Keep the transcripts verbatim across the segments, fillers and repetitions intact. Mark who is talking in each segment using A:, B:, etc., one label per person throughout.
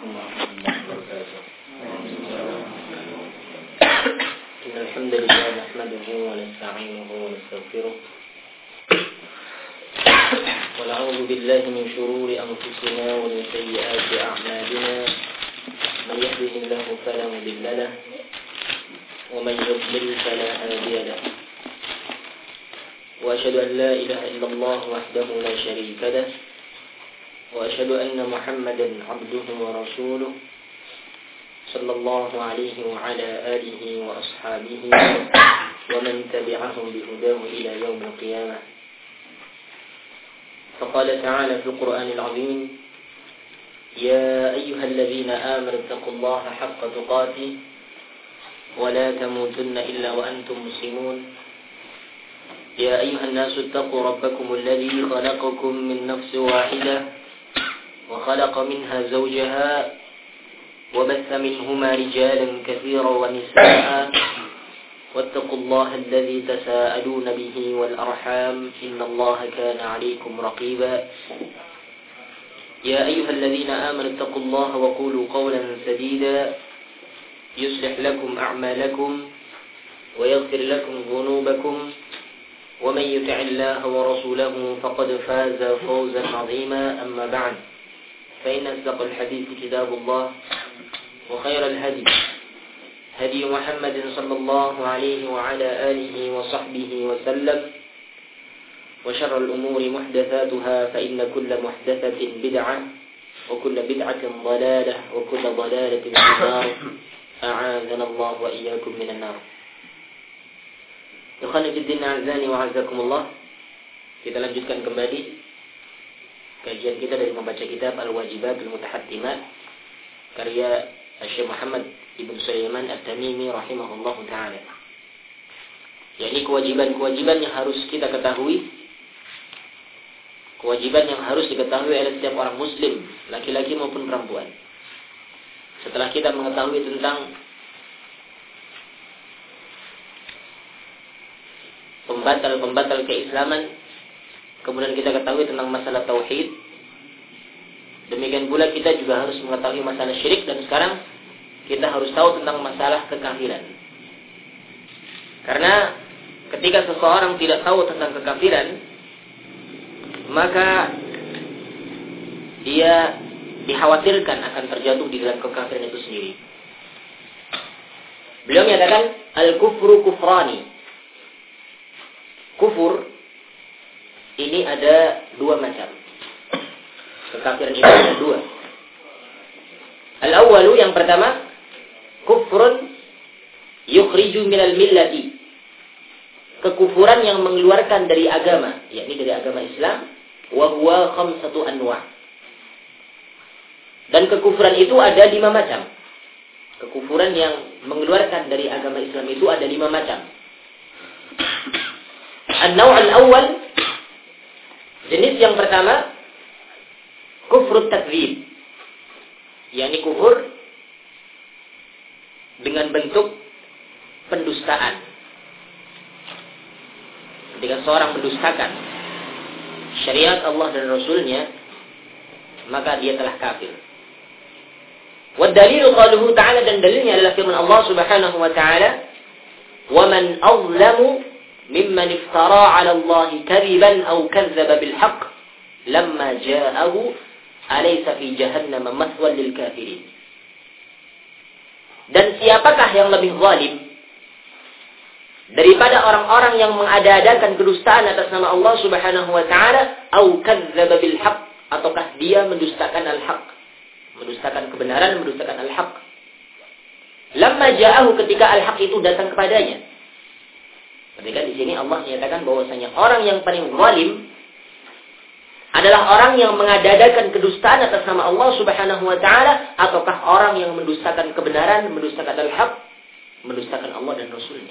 A: عليكم ورحمة الله وبركاته. إن الحمد لله نحمده ونستعينه ونستغفره ونعوذ بالله من شرور أنفسنا ومن سيئات أعمالنا. من يهده الله فلا مضل له ومن يضلل فلا هادي له. وأشهد أن لا إله إلا الله وحده لا شريك له وأشهد أن محمدا عبده ورسوله صلى الله عليه وعلى آله وأصحابه ومن تبعهم بهداه إلى يوم القيامة. فقال تعالى في القرآن العظيم: يا أيها الذين آمنوا اتقوا الله حق تقاته ولا تموتن إلا وأنتم مسلمون. يا أيها الناس اتقوا ربكم الذي خلقكم من نفس واحدة وخلق منها زوجها وبث منهما رجالا كثيرا ونساء واتقوا الله الذي تساءلون به والأرحام إن الله كان عليكم رقيبا. يا أيها الذين آمنوا اتقوا الله وقولوا قولا سديدا يصلح لكم أعمالكم ويغفر لكم ذنوبكم ومن يطع الله ورسوله فقد فاز فوزا عظيما. أما بعد، فإن أصدق الحديث كتاب الله وخير الهدي هدي محمد صلى الله عليه وعلى آله وصحبه وسلم وشر الأمور محدثاتها فإن كل محدثة بدعة وكل بدعة ضلالة وكل ضلالة في النار. أعاذنا الله وإياكم من النار. Ikhwan fillah azani wa azakumullah. Kita lanjutkan kembali kajian kita dari membaca kitab Al-Wajibat Al-Mutahattimat karya Syekh Muhammad Ibn Sulaiman At-Tamimi rahimahullahu taala. Yakni kewajiban-kewajiban yang harus kita ketahui, kewajiban yang harus diketahui oleh setiap orang muslim, laki-laki maupun perempuan. Setelah kita mengetahui tentang pembatal-pembatal keislaman, kemudian kita ketahui tentang masalah tauhid, demikian pula kita juga harus mengetahui masalah syirik, dan sekarang kita harus tahu tentang masalah kekafiran. Karena ketika seseorang tidak tahu tentang kekafiran, maka dia dikhawatirkan akan terjatuh di dalam kekafiran itu sendiri. Beliau menyatakan al-kufru kufrani. Kufur ini ada dua macam. Kekafiran itu ada dua. Al-awwalu, yang pertama, kufrun yukhriju minal millati. Kekufuran yang mengeluarkan dari agama, yakni dari agama Islam, wa huwa khamsatu anwa'. Dan kekufuran itu ada lima macam. Kekufuran yang mengeluarkan dari agama Islam itu ada lima macam. An-naw' al-awwal, jenis yang pertama, kufrut takdzib. yakni kufur dengan bentuk pendustaan. Ketika seorang mendustakan syariat Allah dan Rasulnya, maka dia telah kafir. Wa dalilu qaluhu ta'ala, dan dalilnya adalah firman Allah Subhanahu wa ta'ala, "Wa man azlamu mimman iftara 'ala Allah kadhiban aw kadzdzaba bil haqq lamma ja'ahu alaysa fi jahannam mathwan lil kafirin." Dan siapakah yang lebih zalim daripada orang-orang yang mengada-adakan kedustaan atas nama Allah Subhanahu wa ta'ala, au kadzdzaba bil haqq, ataukah dia mendustakan al-haq, mendustakan kebenaran, mendustakan al-haq. Lamma ja'ahu, ketika al-haq itu datang kepadanya. Ketika di sini Allah menyatakan bahwasanya orang yang paling zalim adalah orang yang mengada-adakan kedustaan atas nama Allah Subhanahu wa ta'ala, ataukah orang yang mendustakan kebenaran, mendustakan al-haq, mendustakan Allah dan Rasulnya.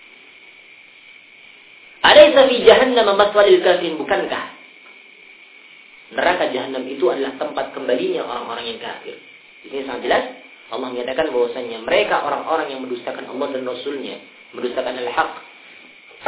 A: Alaysa fi jahannam mathwal lil kafirin, bukankah neraka jahanam itu adalah tempat kembalinya orang-orang yang kafir? Di sini sangat jelas Allah menyatakan bahwasanya mereka orang-orang yang mendustakan Allah dan Rasulnya, mendustakan al-haq,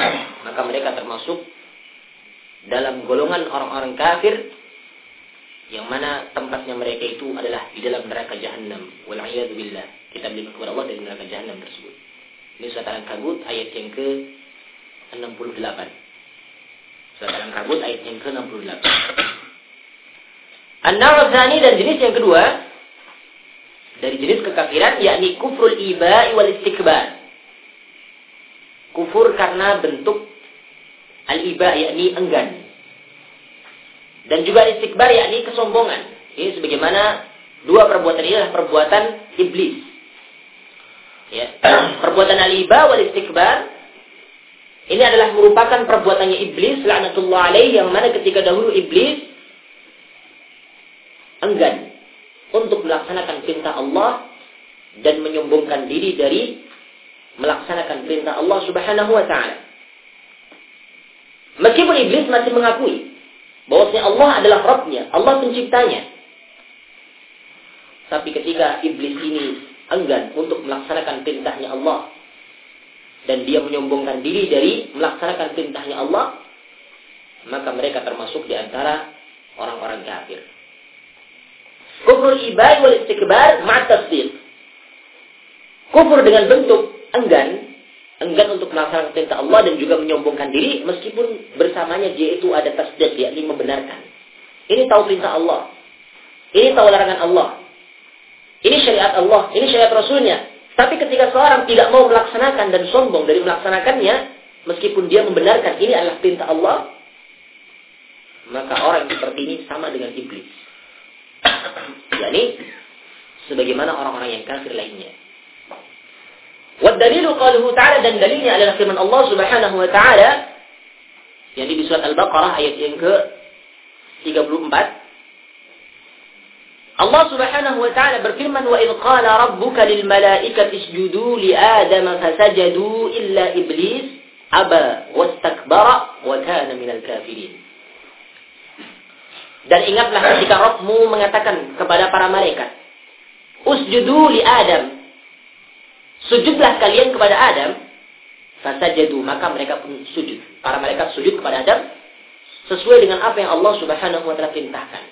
A: maka mereka termasuk dalam golongan orang-orang kafir yang mana tempatnya mereka itu adalah di dalam neraka Jahannam. Wal'iyadu billah. Kita berlindung kepada Allah dari neraka Jahannam tersebut. Ini surat Al-Ankabut ayat yang ke enam puluh delapan. Surat Al-Ankabut ayat yang ke enam puluh delapan. An-Naw'u tsani, dan jenis yang kedua dari jenis kekafiran, yakni kufrul iba'i wal istikbar. Kufur karena bentuk al-iba, yakni enggan. Dan juga istikbar, yakni kesombongan. Ini sebagaimana dua perbuatan ini adalah perbuatan iblis. Ya. Perbuatan al-iba wal istikbar ini adalah merupakan perbuatannya iblis, laknatullah alaih, yang mana ketika dahulu iblis enggan untuk melaksanakan perintah Allah dan menyombongkan diri dari melaksanakan perintah Allah Subhanahu wa taala. Meskipun iblis masih mengakui bahwasanya Allah adalah Rabb-nya, Allah penciptanya. Tapi ketika iblis ini enggan untuk melaksanakan perintahnya Allah dan dia menyombongkan diri dari melaksanakan perintahnya Allah, maka mereka termasuk di antara orang-orang kafir. Kufrul ibai wal istikbar ma'at tasdiq. Kufur dengan bentuk enggan, enggan untuk melaksanakan perintah Allah dan juga menyombongkan diri, meskipun bersamanya dia itu ada tasdiq, yakni membenarkan. Ini tahu perintah Allah, ini tahu larangan Allah, ini syariat Allah, ini syariat Rasulnya. Tapi ketika seorang tidak mau melaksanakan dan sombong dari melaksanakannya, meskipun dia membenarkan ini adalah perintah Allah, maka orang seperti ini sama dengan iblis. yakni sebagaimana orang-orang yang kafir lainnya. Wadalilu qaluhu ta'ala, dan dalilnya adalah firman Allah Subhanahu wa ta'ala yang di surat Al-Baqarah ayat yang ke tiga puluh empat. Allah Subhanahu wa ta'ala berfirman, wa idh qala rabbuka lil malaikati isjudu li adama fasajadu illa iblis aba wastakbara wa kana minal kafirin. Dan ingatlah ketika Rabbmu mengatakan kepada para malaikat, usjudu li Adam, sujudlah kalian kepada Adam. Fasajadu, maka mereka pun sujud. Para malaikat sujud kepada Adam sesuai dengan apa yang Allah Subhanahu wa ta'ala perintahkan.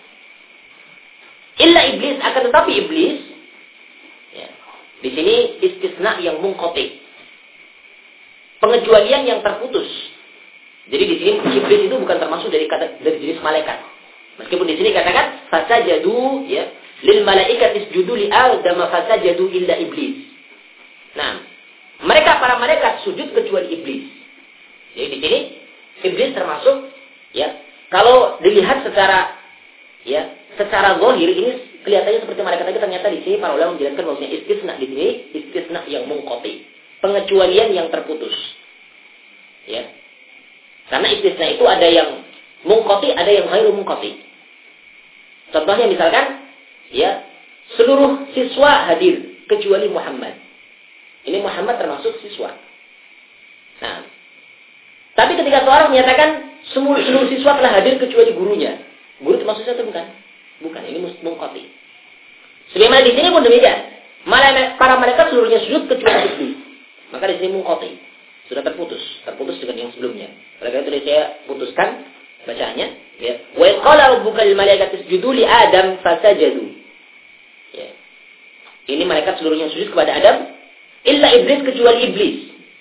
A: Illa iblis, akan tetapi iblis, ya, di sini istisna yang munqati, pengecualian yang terputus. Jadi di sini iblis itu bukan termasuk dari kata dari jenis malaikat. Meskipun di sini katakan fasajadu, ya, lil malaikati isjudu li Adam fasajadu illa iblis. Nah, mereka para malaikat sujud kecuali iblis. Jadi di sini iblis termasuk, ya, kalau dilihat secara, ya, secara zahir ini kelihatannya seperti malaikat, tapi ternyata di sini para ulama menjelaskan bahwasanya istisna di sini istisna yang munqati, pengecualian yang terputus. Ya. Karena istisna itu ada yang munqati, ada yang ghairu munqati. Contohnya misalkan, ya, seluruh siswa hadir kecuali Muhammad. Ini Muhammad termasuk siswa. Nah, tapi ketika seorang menyatakan seluruh, seluruh siswa telah hadir kecuali gurunya, guru termasuk siswa atau bukan? Bukan, ini munqati. Sebagaimana di sini pun demikian. Malah para malaikat seluruhnya sujud kecuali iblis. Maka di sini munqati, sudah terputus, terputus dengan yang sebelumnya. Oleh karena itu saya putuskan bacaannya, ya. Wa qala rabbuka lil malaikati isjudu li Adam fasajadu. Ya. Ini malaikat seluruhnya sujud kepada Adam, illa iblis, kecuali iblis.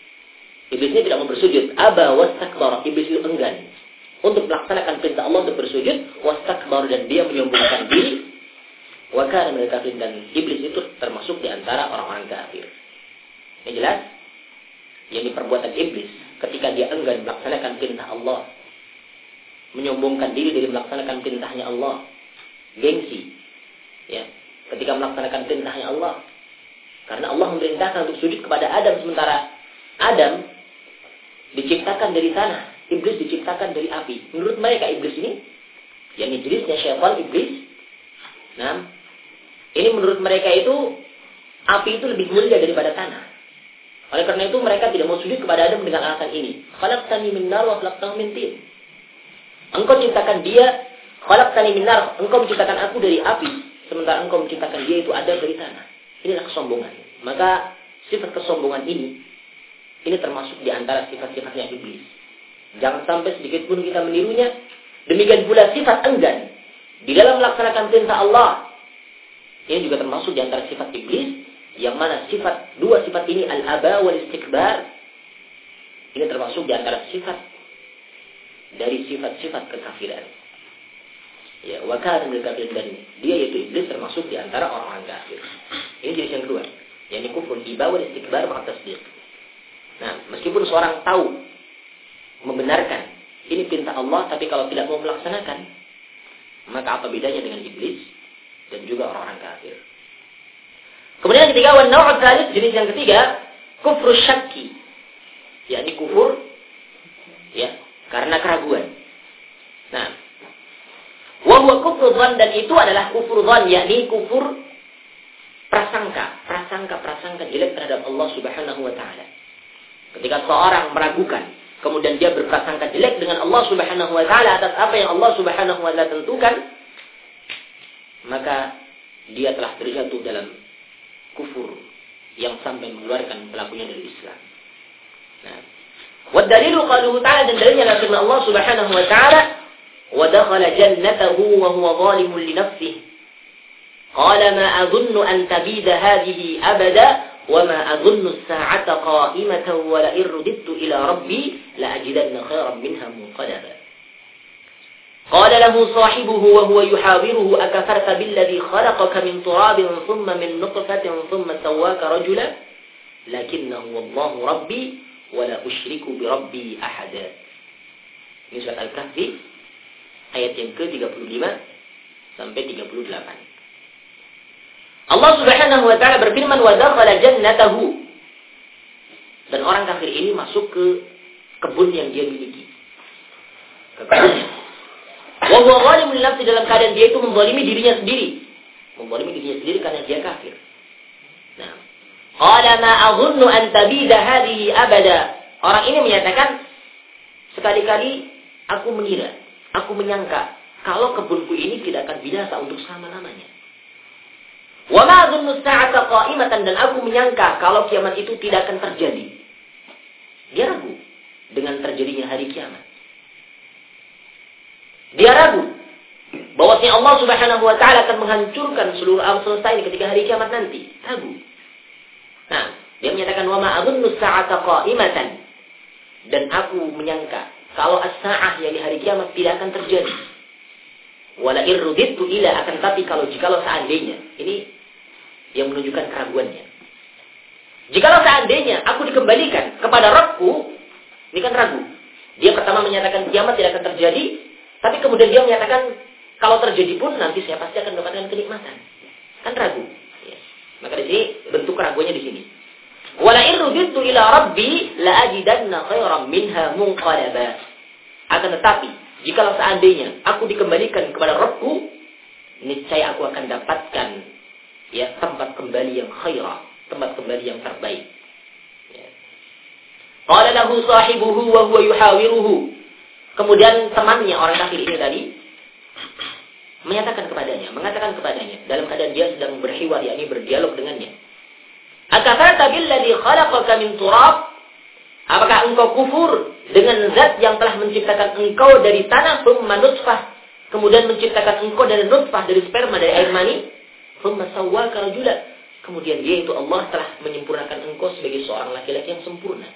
A: Iblis ini tidak mau bersujud. Aba wastakbara, iblis itu enggan untuk melaksanakan perintah Allah untuk bersujud, wastakbara, dan dia menyombongkan diri. Wa kana minal kafirin, dan iblis itu termasuk di antara orang-orang kafir. Ini jelas? Yang perbuatan iblis ketika dia enggan melaksanakan perintah Allah, menyombongkan diri dari melaksanakan perintahnya Allah, gengsi, ya, ketika melaksanakan perintahnya Allah, karena Allah memerintahkan untuk sujud kepada Adam, sementara Adam diciptakan dari tanah, iblis diciptakan dari api. Menurut mereka iblis ini, yang jenisnya syaitan iblis, nah, ini menurut mereka itu api itu lebih mulia daripada tanah. Oleh karena itu mereka tidak mau sujud kepada Adam dengan alasan ini. Khalaqtani min nar wa khalaqtahu min tin. Engkau ciptakan dia, khalaqtani min nar, engkau menciptakan aku dari api, sementara engkau menciptakan dia itu ada dari tanah. Inilah kesombongan. Maka sifat kesombongan ini, ini termasuk di antara sifat-sifatnya iblis. Jangan sampai sedikit pun kita menirunya. Demikian pula sifat enggan. Di dalam melaksanakan perintah Allah, ini juga termasuk di antara sifat iblis, yang mana sifat dua sifat ini al-aba wal istikbar, ini termasuk di antara sifat dari sifat-sifat kekafiran. Ya, wa kana minal kafirin, dan dia yaitu iblis termasuk di antara orang-orang kafir. Ini jenis yang kedua, yakni kufur iba wal istikbar ma'a tasdiq. Nah, meskipun seorang tahu membenarkan ini perintah Allah, tapi kalau tidak mau melaksanakan, maka apa bedanya dengan iblis dan juga orang-orang kafir? Kemudian yang ketiga, wan naw'u tsalits, jenis yang ketiga, kufru syakki. Yakni kufur ya karena keraguan. Nah, wa huwa kufru dzan, dan itu adalah kufur dzan, yakni kufur prasangka, prasangka-prasangka jelek terhadap Allah Subhanahu wa taala. Ketika seorang meragukan, kemudian dia berprasangka jelek dengan Allah Subhanahu wa taala atas apa yang Allah Subhanahu wa taala tentukan, maka dia telah terjatuh dalam kufur yang sampai mengeluarkan pelakunya dari Islam. Nah, wa dalilu qauluhu ta'ala, dan dalilnya adalah firman Allah Subhanahu wa ta'ala, wa dakhala jannatahu wa huwa zalimun li nafsihi qala ma adhunnu an tabida hadhihi abada wa ma adhunnu as-sa'ata qa'imatan wa la in rudidtu ila rabbi la ajidanna khairan minha munqalaba. قال له صاحبه وهو يحاوره أكفرت بالذي خلقك من تراب ثم من نطفة ثم سواك رجلا لكنه والله ربي ولا أشرك بربي أحدا. Ini surat Al-Kahfi ayat yang ke tiga puluh lima sampai tiga puluh delapan. Allah Subhanahu wa taala berfirman, wa dakhala jannatahu, dan orang kafir ini masuk ke kebun yang dia miliki. Ke kebunnya. Wa huwa zalimun li nafsihi, dalam keadaan dia itu menzalimi dirinya sendiri. Menzalimi dirinya sendiri karena dia kafir. Nah, qala ma adhunnu an tabida hadhihi abada. Orang ini menyatakan, sekali-kali aku mengira, aku menyangka kalau kebunku ini tidak akan binasa untuk selama-lamanya. Wa ma adhunnu as-sa'ata qa'imatan, dan aku menyangka kalau kiamat itu tidak akan terjadi. Dia ragu dengan terjadinya hari kiamat. Dia ragu bahwasanya Allah Subhanahu wa taala akan menghancurkan seluruh alam semesta ini ketika hari kiamat nanti. Ragu. Nah, dia menyatakan wa ma adhunnu as-sa'ata qa'imatan, dan aku menyangka kalau as-sa'ah, yakni hari kiamat, tidak akan terjadi. Wala irudittu ila, akan tapi kalau jikalau seandainya, ini yang menunjukkan keraguannya. Jikalau seandainya aku dikembalikan kepada Rabbku, ini kan ragu. Dia pertama menyatakan kiamat tidak akan terjadi, tapi kemudian dia menyatakan kalau terjadi pun nanti saya pasti akan mendapatkan kenikmatan. Kan ragu. Ya. Maka di sini bentuk keraguannya di sini. Wala in rudittu ila rabbi la ajidanna khairan minha munqalaba. Akan tetapi, jikalau seandainya aku dikembalikan kepada Rabbku, niscaya aku akan dapatkan ya tempat kembali yang khairah, tempat kembali yang terbaik. Ya. Qala lahu sahibuhu wa huwa yuhawiruhu. Kemudian temannya orang kafir ini tadi menyatakan kepadanya, mengatakan kepadanya dalam keadaan dia sedang berhiwar, yakni berdialog dengannya. Akafarta billadzi khalaqaka min turab? Apakah engkau kufur dengan zat yang telah menciptakan engkau dari tanah, thumma nutfah, kemudian menciptakan engkau dari nutfah, dari sperma, dari air mani, thumma sawwaka rajula, kemudian dia itu Allah telah menyempurnakan engkau sebagai seorang laki-laki yang sempurna.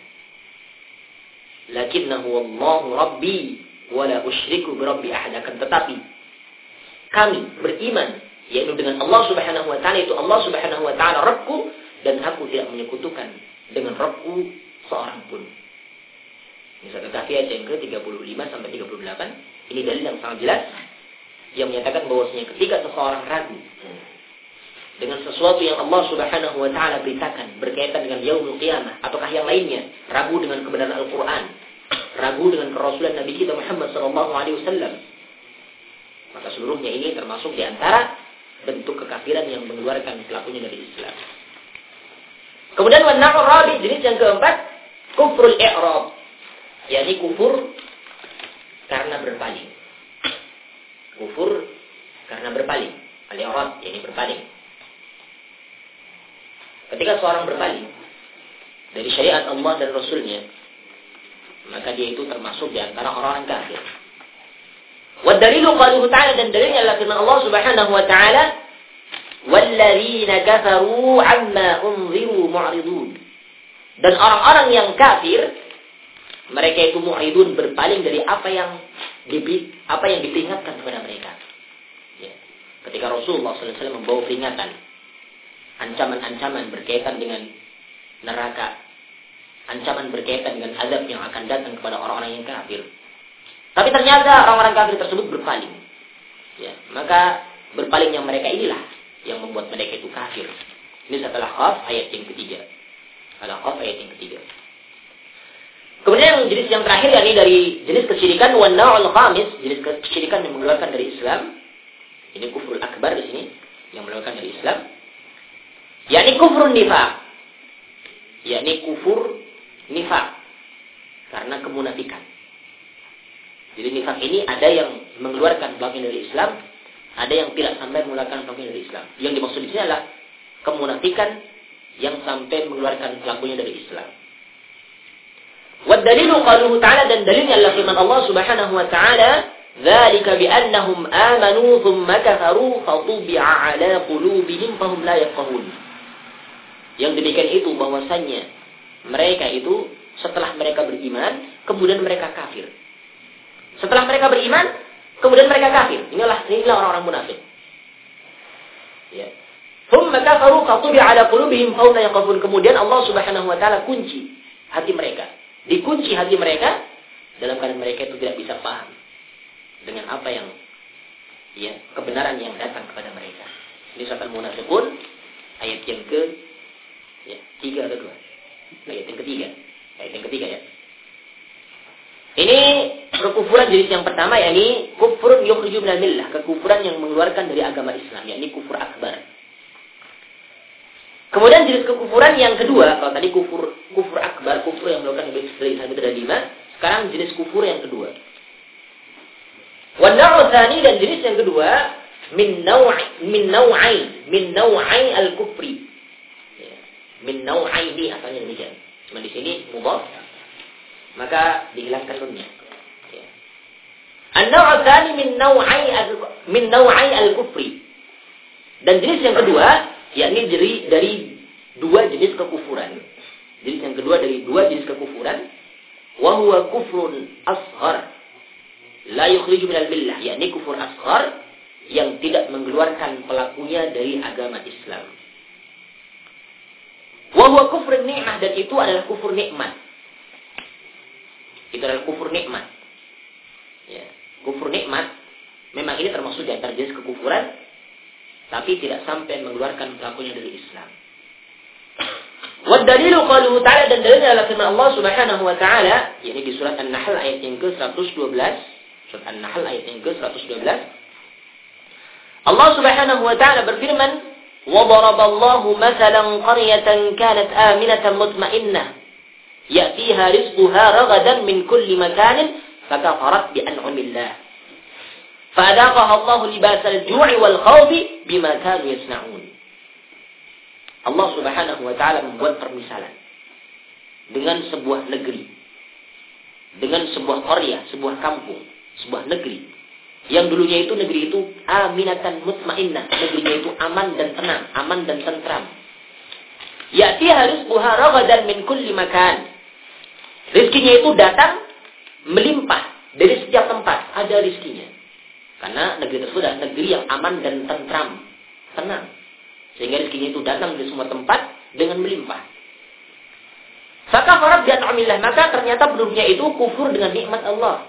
A: Lakinnahu wallahu rabbi wala usyriku birabbi ahad. Akan tetapi kami beriman yaitu dengan Allah Subhanahu wa taala, itu Allah Subhanahu wa taala Rabbku, dan aku tidak menyekutukan dengan Rabbku seorang pun. Ini surat Al-Kahfi ayat yang ke tiga puluh lima sampai tiga puluh delapan. Ini dalil yang sangat jelas yang menyatakan bahwasanya ketika seseorang ragu dengan sesuatu yang Allah Subhanahu wa taala beritakan berkaitan dengan yaumul qiyamah ataukah yang lainnya, ragu dengan kebenaran Al-Qur'an, ragu dengan kerasulan Nabi kita Muhammad sallallahu alaihi wasallam, maka seluruhnya ini termasuk di antara bentuk kekafiran yang mengeluarkan pelakunya dari Islam. Kemudian wan-naw'u rabi, jenis yang keempat, kufrul i'rab, yakni kufur karena berpaling. Kufur karena berpaling. Al-i'rab yakni berpaling. Ketika seorang berpaling dari syariat Allah dan Rasulnya, maka dia itu termasuk di antara orang-orang kafir. Wa dalilu qaluhu ta'ala, dan dalilnya adalah firman Allah Subhanahu wa ta'ala, walladzina kafaru 'amma unziru mu'ridun. Dan orang-orang yang kafir, mereka itu mu'ridun, berpaling dari apa yang diberi, apa yang diperingatkan kepada mereka. Ya. Ketika Rasulullah sallallahu alaihi wasallam membawa peringatan, ancaman-ancaman berkaitan dengan neraka, ancaman berkaitan dengan azab yang akan datang kepada orang-orang yang kafir. Tapi ternyata orang-orang kafir tersebut berpaling. Ya, maka berpalingnya mereka inilah yang membuat mereka itu kafir. Ini setelah Qaf ayat yang ketiga. Ada Qaf ayat yang ketiga. Kemudian jenis yang terakhir, yakni dari jenis kesyirikan, wa naw'ul khamis, jenis kesyirikan yang mengeluarkan dari Islam. Ini kufrul akbar di sini, yang mengeluarkan dari Islam. Yakni kufrun nifaq. Yakni kufur nifaq. Karena kemunafikan. Jadi nifaq ini ada yang mengeluarkan pelakunya dari Islam, ada yang tidak sampai mengeluarkan pelakunya dari Islam. Yang dimaksud di sini adalah kemunafikan yang sampai mengeluarkan pelakunya dari Islam. Wa dalilu qaluhu ta'ala, dan dalilnya adalah firman Allah Subhanahu wa ta'ala, dzalika bi annahum amanu tsumma kafaru fatubi'a 'ala qulubihim fahum la yafqahun. Yang demikian itu bahwasannya mereka itu setelah mereka beriman, kemudian mereka kafir. Setelah mereka beriman, kemudian mereka kafir. Inilah inilah orang-orang munafik. Ya. Tsumma kafaru fatubi'a 'ala qulubihim fahum la yafqahun. Kemudian Allah Subhanahu wa ta'ala kunci hati mereka. Dikunci hati mereka dalam keadaan mereka itu tidak bisa paham dengan apa yang ya kebenaran yang datang kepada mereka. Ini surat Al-Munafiqun ayat yang ke ya, tiga atau dua. Ayat yang ketiga. Ayat yang ketiga ya. Ini kekufuran jenis yang pertama, yakni kufrun yukhriju minal millah, kekufuran yang mengeluarkan dari agama Islam, yakni kufur akbar. Kemudian jenis kekufuran yang kedua, kalau tadi kufur kufur akbar, kufur yang melakukan dari Islam itu ada lima. Sekarang jenis kufur yang kedua. Wa naw'u tsani, dan jenis yang kedua, min naw'i min naw'ai min naw'ai al-kufri. Ya. Min naw'aini asalnya demikian. Cuma di sini mudhaf, maka dihilangkan nunnya. Ya. An-naw'u tsani min naw'ai min naw'ai al-kufri. Dan jenis yang kedua, yakni dari, dari dua jenis kekufuran. Jenis yang kedua dari dua jenis kekufuran, wa huwa kufrun ashar la yukhriju minal millah, yakni kufur ashar yang tidak mengeluarkan pelakunya dari agama Islam. Wa huwa kufrun ni'mah, dan itu adalah kufur nikmat. Itu adalah kufur nikmat. Ya, kufur nikmat memang ini termasuk di antara jenis kekufuran, tapi tidak sampai mengeluarkan pelakunya dari Islam. Wa dalilu qaluhu ta'ala, dan dalilnya adalah firman Allah Subhanahu wa ta'ala, yakni di surat An-Nahl ayat yang ke seratus dua belas. Surat An-Nahl ayat yang ke seratus dua belas. Allah Subhanahu wa ta'ala berfirman, "Wa daraballahu mathalan qaryatan kanat aminatan mutmainnah, ya'tiha rizquha ragadan min kulli makanin, fakafarat bi an'amillah. Fa'adaqaha Allahu libasal ju'i wal khawfi bima kanu yasna'un." Allah Subhanahu wa ta'ala membuat permisalan dengan sebuah negeri, dengan sebuah qaryah, sebuah kampung, sebuah negeri yang dulunya itu negeri itu aminatan mutmainnah, negerinya itu aman dan tenang, aman dan tentram. Ya'tiha rizquha ragadan min kulli makan. Rizkinya itu datang melimpah dari setiap tempat, ada rizkinya. Karena negeri tersebut adalah negeri yang aman dan tentram, tenang. Sehingga rezekinya itu datang di semua tempat dengan melimpah. Fakafarat bi an'amillah, maka ternyata penduduknya itu kufur dengan nikmat Allah.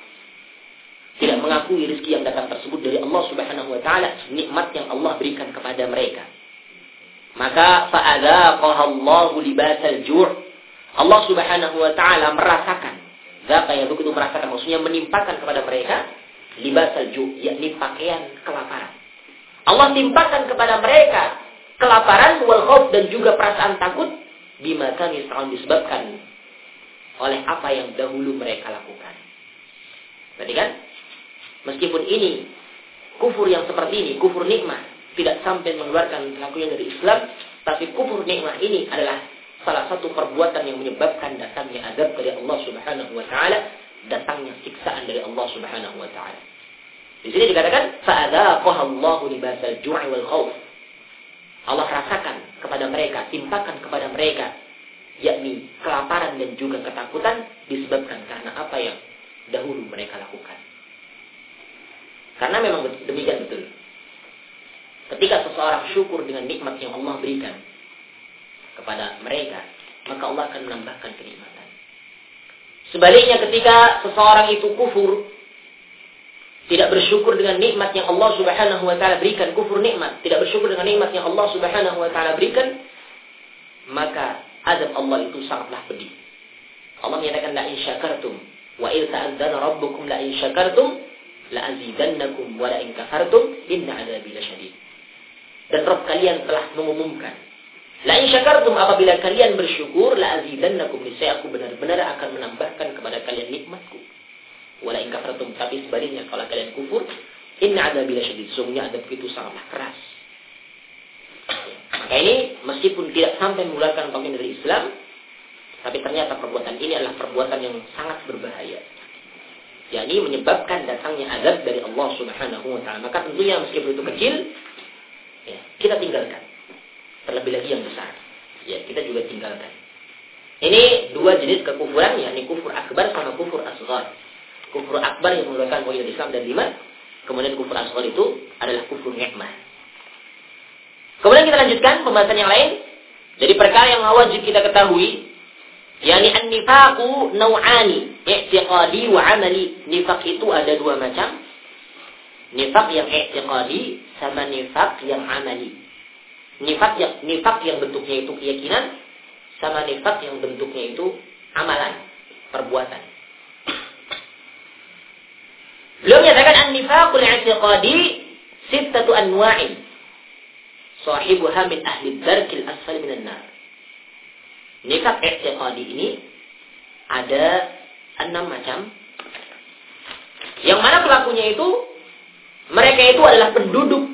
A: Tidak mengakui rezeki yang datang tersebut dari Allah Subhanahu wa ta'ala, nikmat yang Allah berikan kepada mereka. Maka fa'adzaqaha Allahu libasal ju'. Allah Subhanahu wa ta'ala merasakan. Zaqa yang begitu merasakan, maksudnya menimpakan kepada mereka libasal ju', yakni pakaian kelaparan. Allah timpakan kepada mereka kelaparan, wal khauf, dan juga perasaan takut, bima kanu yasna'un, disebabkan oleh apa yang dahulu mereka lakukan. Berarti kan, meskipun ini kufur yang seperti ini, kufur nikmah, tidak sampai mengeluarkan pelakunya dari Islam, tapi kufur nikmah ini adalah salah satu perbuatan yang menyebabkan datangnya azab dari Allah Subhanahu wa ta'ala, datangnya siksaan dari Allah Subhanahu wa ta'ala. Di sini dikatakan fa'adzaqahallahu libasal ju'i wal khauf. Allah rasakan kepada mereka, timpakan kepada mereka, yakni kelaparan dan juga ketakutan disebabkan karena apa yang dahulu mereka lakukan. Karena memang demikian betul. Ketika seseorang syukur dengan nikmat yang Allah berikan kepada mereka, maka Allah akan menambahkan kenikmatan. Sebaliknya ketika seseorang itu kufur, tidak bersyukur dengan nikmat yang Allah Subhanahu wa taala berikan, kufur nikmat, tidak bersyukur dengan nikmat yang Allah Subhanahu wa taala berikan, maka azab Allah itu sangatlah pedih. Allah menyatakan la in syakartum wa in ta'azzana rabbukum la in syakartum la azidannakum wa la in kafartum inna adzabi lasyadid. Dan Rabb kalian telah mengumumkan, la in syakartum, apabila kalian bersyukur, la azidannakum, niscaya aku benar-benar akan menambahkan kepada kalian nikmatku. Wa la in kafartum, tapi sebaliknya kalau kalian kufur, inna adzabi lasyadid, sungguhnya adabku itu sangatlah keras. Maka ini meskipun tidak sampai mengeluarkan pemimpin dari Islam, tapi ternyata perbuatan ini adalah perbuatan yang sangat berbahaya. yakni menyebabkan datangnya azab dari Allah Subhanahu wa taala. Maka tentunya meskipun itu kecil, ya, kita tinggalkan. Terlebih lagi yang besar, ya, kita juga tinggalkan. Ini dua jenis kekufuran, yakni kufur akbar sama kufur asghar. Kufur akbar yang mengeluarkan dari Islam dan iman, kemudian kufur asghar itu adalah kufur nikmah. Kemudian kita lanjutkan pembahasan yang lain. Jadi perkara yang wajib kita ketahui, yakni an-nifaqu naw'ani, i'tiqadi wa 'amali. Nifaq itu ada dua macam. Nifaq yang i'tiqadi sama nifaq yang 'amali. Nifaq yang nifaq yang bentuknya itu keyakinan sama nifaq yang bentuknya itu amalan, perbuatan. Beliau menyatakan an-nifaqul i'tiqadi sittatu anwa'in. Sahibuha min ahli dzarkil asfal minan nar. Nifaq i'tiqadi ini ada enam macam. Yang mana pelakunya itu mereka itu adalah penduduk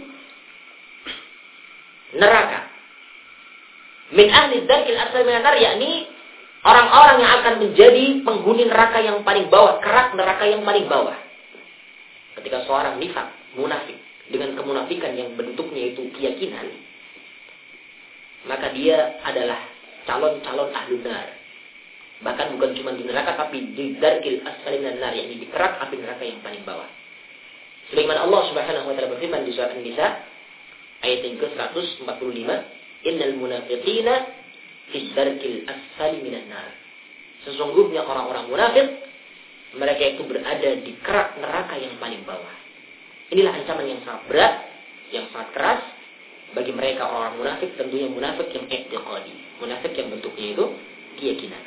A: neraka. Min ahli dzarkil asfal minan nar, yakni orang-orang yang akan menjadi penghuni neraka yang paling bawah, kerak neraka yang paling bawah. Ketika seorang nifaq, munafik, dengan kemunafikan yang bentuknya itu keyakinan, maka dia adalah calon-calon ahli nar. Bahkan bukan cuma di neraka, tapi di dzarkil asfal minan nar, yakni di kerak api neraka yang paling bawah. Sebagaimana Allah Subhanahu wa taala berfirman di surat An-Nisa ayat yang ke seratus empat puluh lima, innal munafiqina fi dzarkil asfal minan nar. Sesungguhnya orang-orang munafik, mereka itu berada di kerak neraka yang paling bawah. Inilah ancaman yang sangat berat, yang sangat keras bagi mereka orang munafik, tentunya munafik yang i'tiqadi, munafik yang bentuknya itu keyakinan.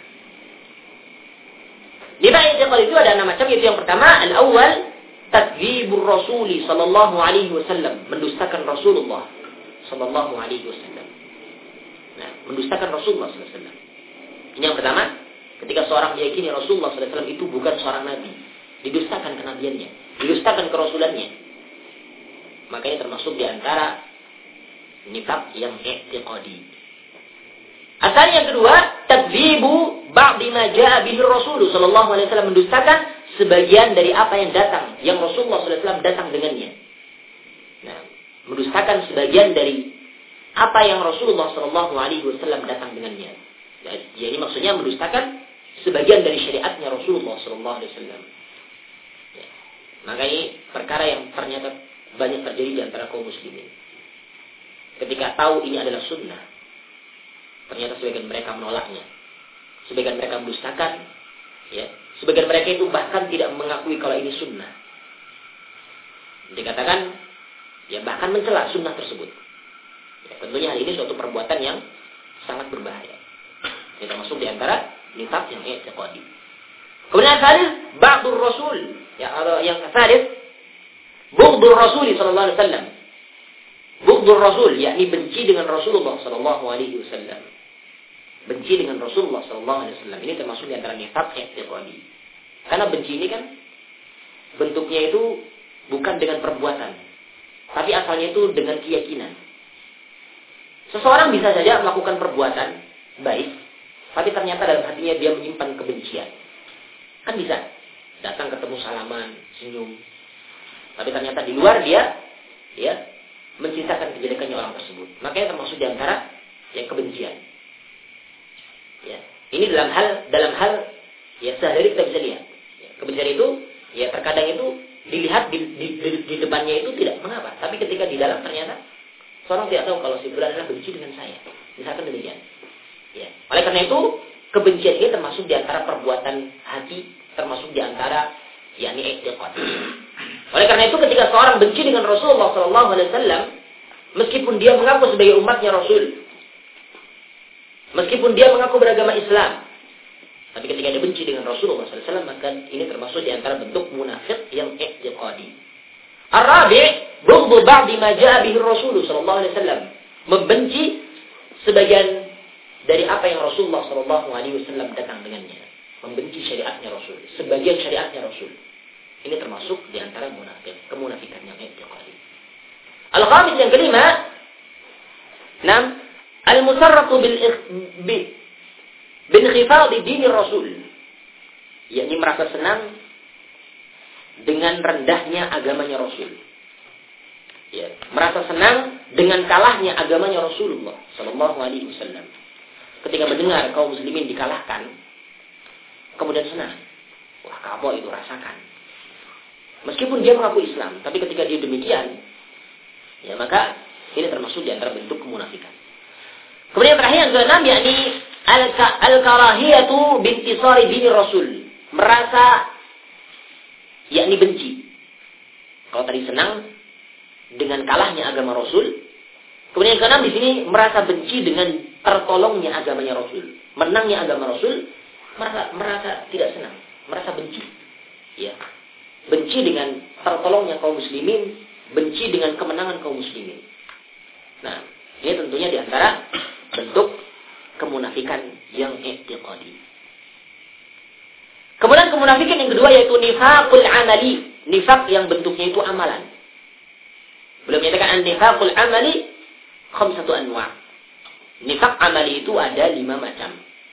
A: Nifaq i'tiqadi itu ada enam macam, yaitu yang pertama, al-awwal takdzibur rasuli sallallahu alaihi wasallam, mendustakan Rasulullah sallallahu alaihi wasallam. Nah, mendustakan Rasulullah sallallahu alaihi wasallam. Ini yang pertama, ketika seorang meyakini Rasulullah sallallahu alaihi wasallam itu bukan seorang nabi, didustakan kenabiannya, didustakan kerasulannya. Makanya termasuk di antara nifaq yang i'tiqadi. Asal yang kedua, takdzibu ba'di ma jaa'a bihi Rasul sallallahu alaihi wasallam, mendustakan sebagian dari apa yang datang, yang Rasulullah sallallahu alaihi wasallam datang dengannya. Nah, mendustakan sebagian dari apa yang Rasulullah sallallahu alaihi wasallam datang dengannya. Jadi maksudnya mendustakan sebagian dari syariatnya Rasulullah sallallahu alaihi wasallam. Ya. Maka ini perkara yang ternyata banyak terjadi di antara kaum muslimin. Ketika tahu ini adalah sunnah, ternyata sebagian mereka menolaknya. Sebagian mereka mendustakan, ya. Sebagian mereka itu bahkan tidak mengakui kalau ini sunnah. Dikatakan, ya bahkan mencela sunnah tersebut. Ya, tentunya hal ini suatu perbuatan yang sangat berbahaya. Ini termasuk di antara nifaq yang i'tiqadi. Kemudian tsalits, ba'dur rasul. Ya, yang tsalits, bughdur rasul sallallahu alaihi wasallam. Bughdur rasul, yakni benci dengan Rasulullah sallallahu alaihi wasallam. Benci dengan Rasulullah sallallahu alaihi wasallam. Ini termasuk di antara nifaq i'tiqadi. Karena benci ini kan bentuknya itu bukan dengan perbuatan, tapi asalnya itu dengan keyakinan. Seseorang bisa saja melakukan perbuatan baik, tapi ternyata dalam hatinya dia menyimpan kebencian. Kan bisa. Datang ketemu salaman, senyum. Tapi ternyata di luar dia ya menceritakan kejelekannya orang tersebut. Makanya termasuk di antara yang kebencian. Ya. Ini dalam hal dalam hal ya sehari kita bisa lihat. Ya, kebencian itu ya terkadang itu dilihat di, di, di, di depannya itu tidak mengapa. Tapi ketika di dalam ternyata seorang tidak tahu kalau si fulan adalah benci dengan saya. Misalkan demikian. Ya. Oleh karena itu kebencian ini termasuk di antara perbuatan hati, termasuk di antara yakni i'tiqad. Oleh karena itu ketika seorang benci dengan Rasulullah sallallahu alaihi wasallam, meskipun dia mengaku sebagai umatnya Rasul, meskipun dia mengaku beragama Islam, tapi ketika dia benci dengan Rasulullah sallallahu alaihi wasallam, maka ini termasuk di antara bentuk munafik yang i'tiqadi. Ar-rabi' bughd ba'd ma ja'a bihi Rasul sallallahu alaihi wasallam, membenci sebagian dari apa yang Rasulullah sallallahu alaihi wasallam datang dengannya, membenci syariatnya Rasul, sebagian syariatnya Rasul. Ini termasuk di antara munafik, kemunafikan yang i'tiqadi. Al-khamis yang kelima, enam, al-musarratu bil bi binkhifad din Rasul. Yakni merasa senang dengan rendahnya agamanya Rasul. Ya, merasa senang dengan kalahnya agamanya Rasulullah sallallahu alaihi wasallam. Ketika mendengar kaum muslimin dikalahkan, kemudian senang. Wah, kapok itu rasakan. Meskipun dia mengaku Islam, tapi ketika dia demikian, ya maka ini termasuk di antara bentuk kemunafikan. Kemudian yang terakhir yang keenam, yakni al-karahiyatu bintisari dini Rasul. Merasa, yakni benci. Kalau tadi senang dengan kalahnya agama Rasul, kemudian yang keenam di sini merasa benci dengan tertolongnya agamanya Rasul. Menangnya agama Rasul, merasa, merasa tidak senang, merasa benci. Ya. Benci dengan tertolongnya kaum muslimin, benci dengan kemenangan kaum muslimin. Nah, ini tentunya di antara bentuk kemunafikan yang i'tiqadi. Kemudian kemunafikan yang kedua yaitu nifaqul amali, nifaq yang bentuknya itu amalan. Belum menyatakan an-nifaqul amali khamsatu anwa'. Nifaq amali itu ada lima macam.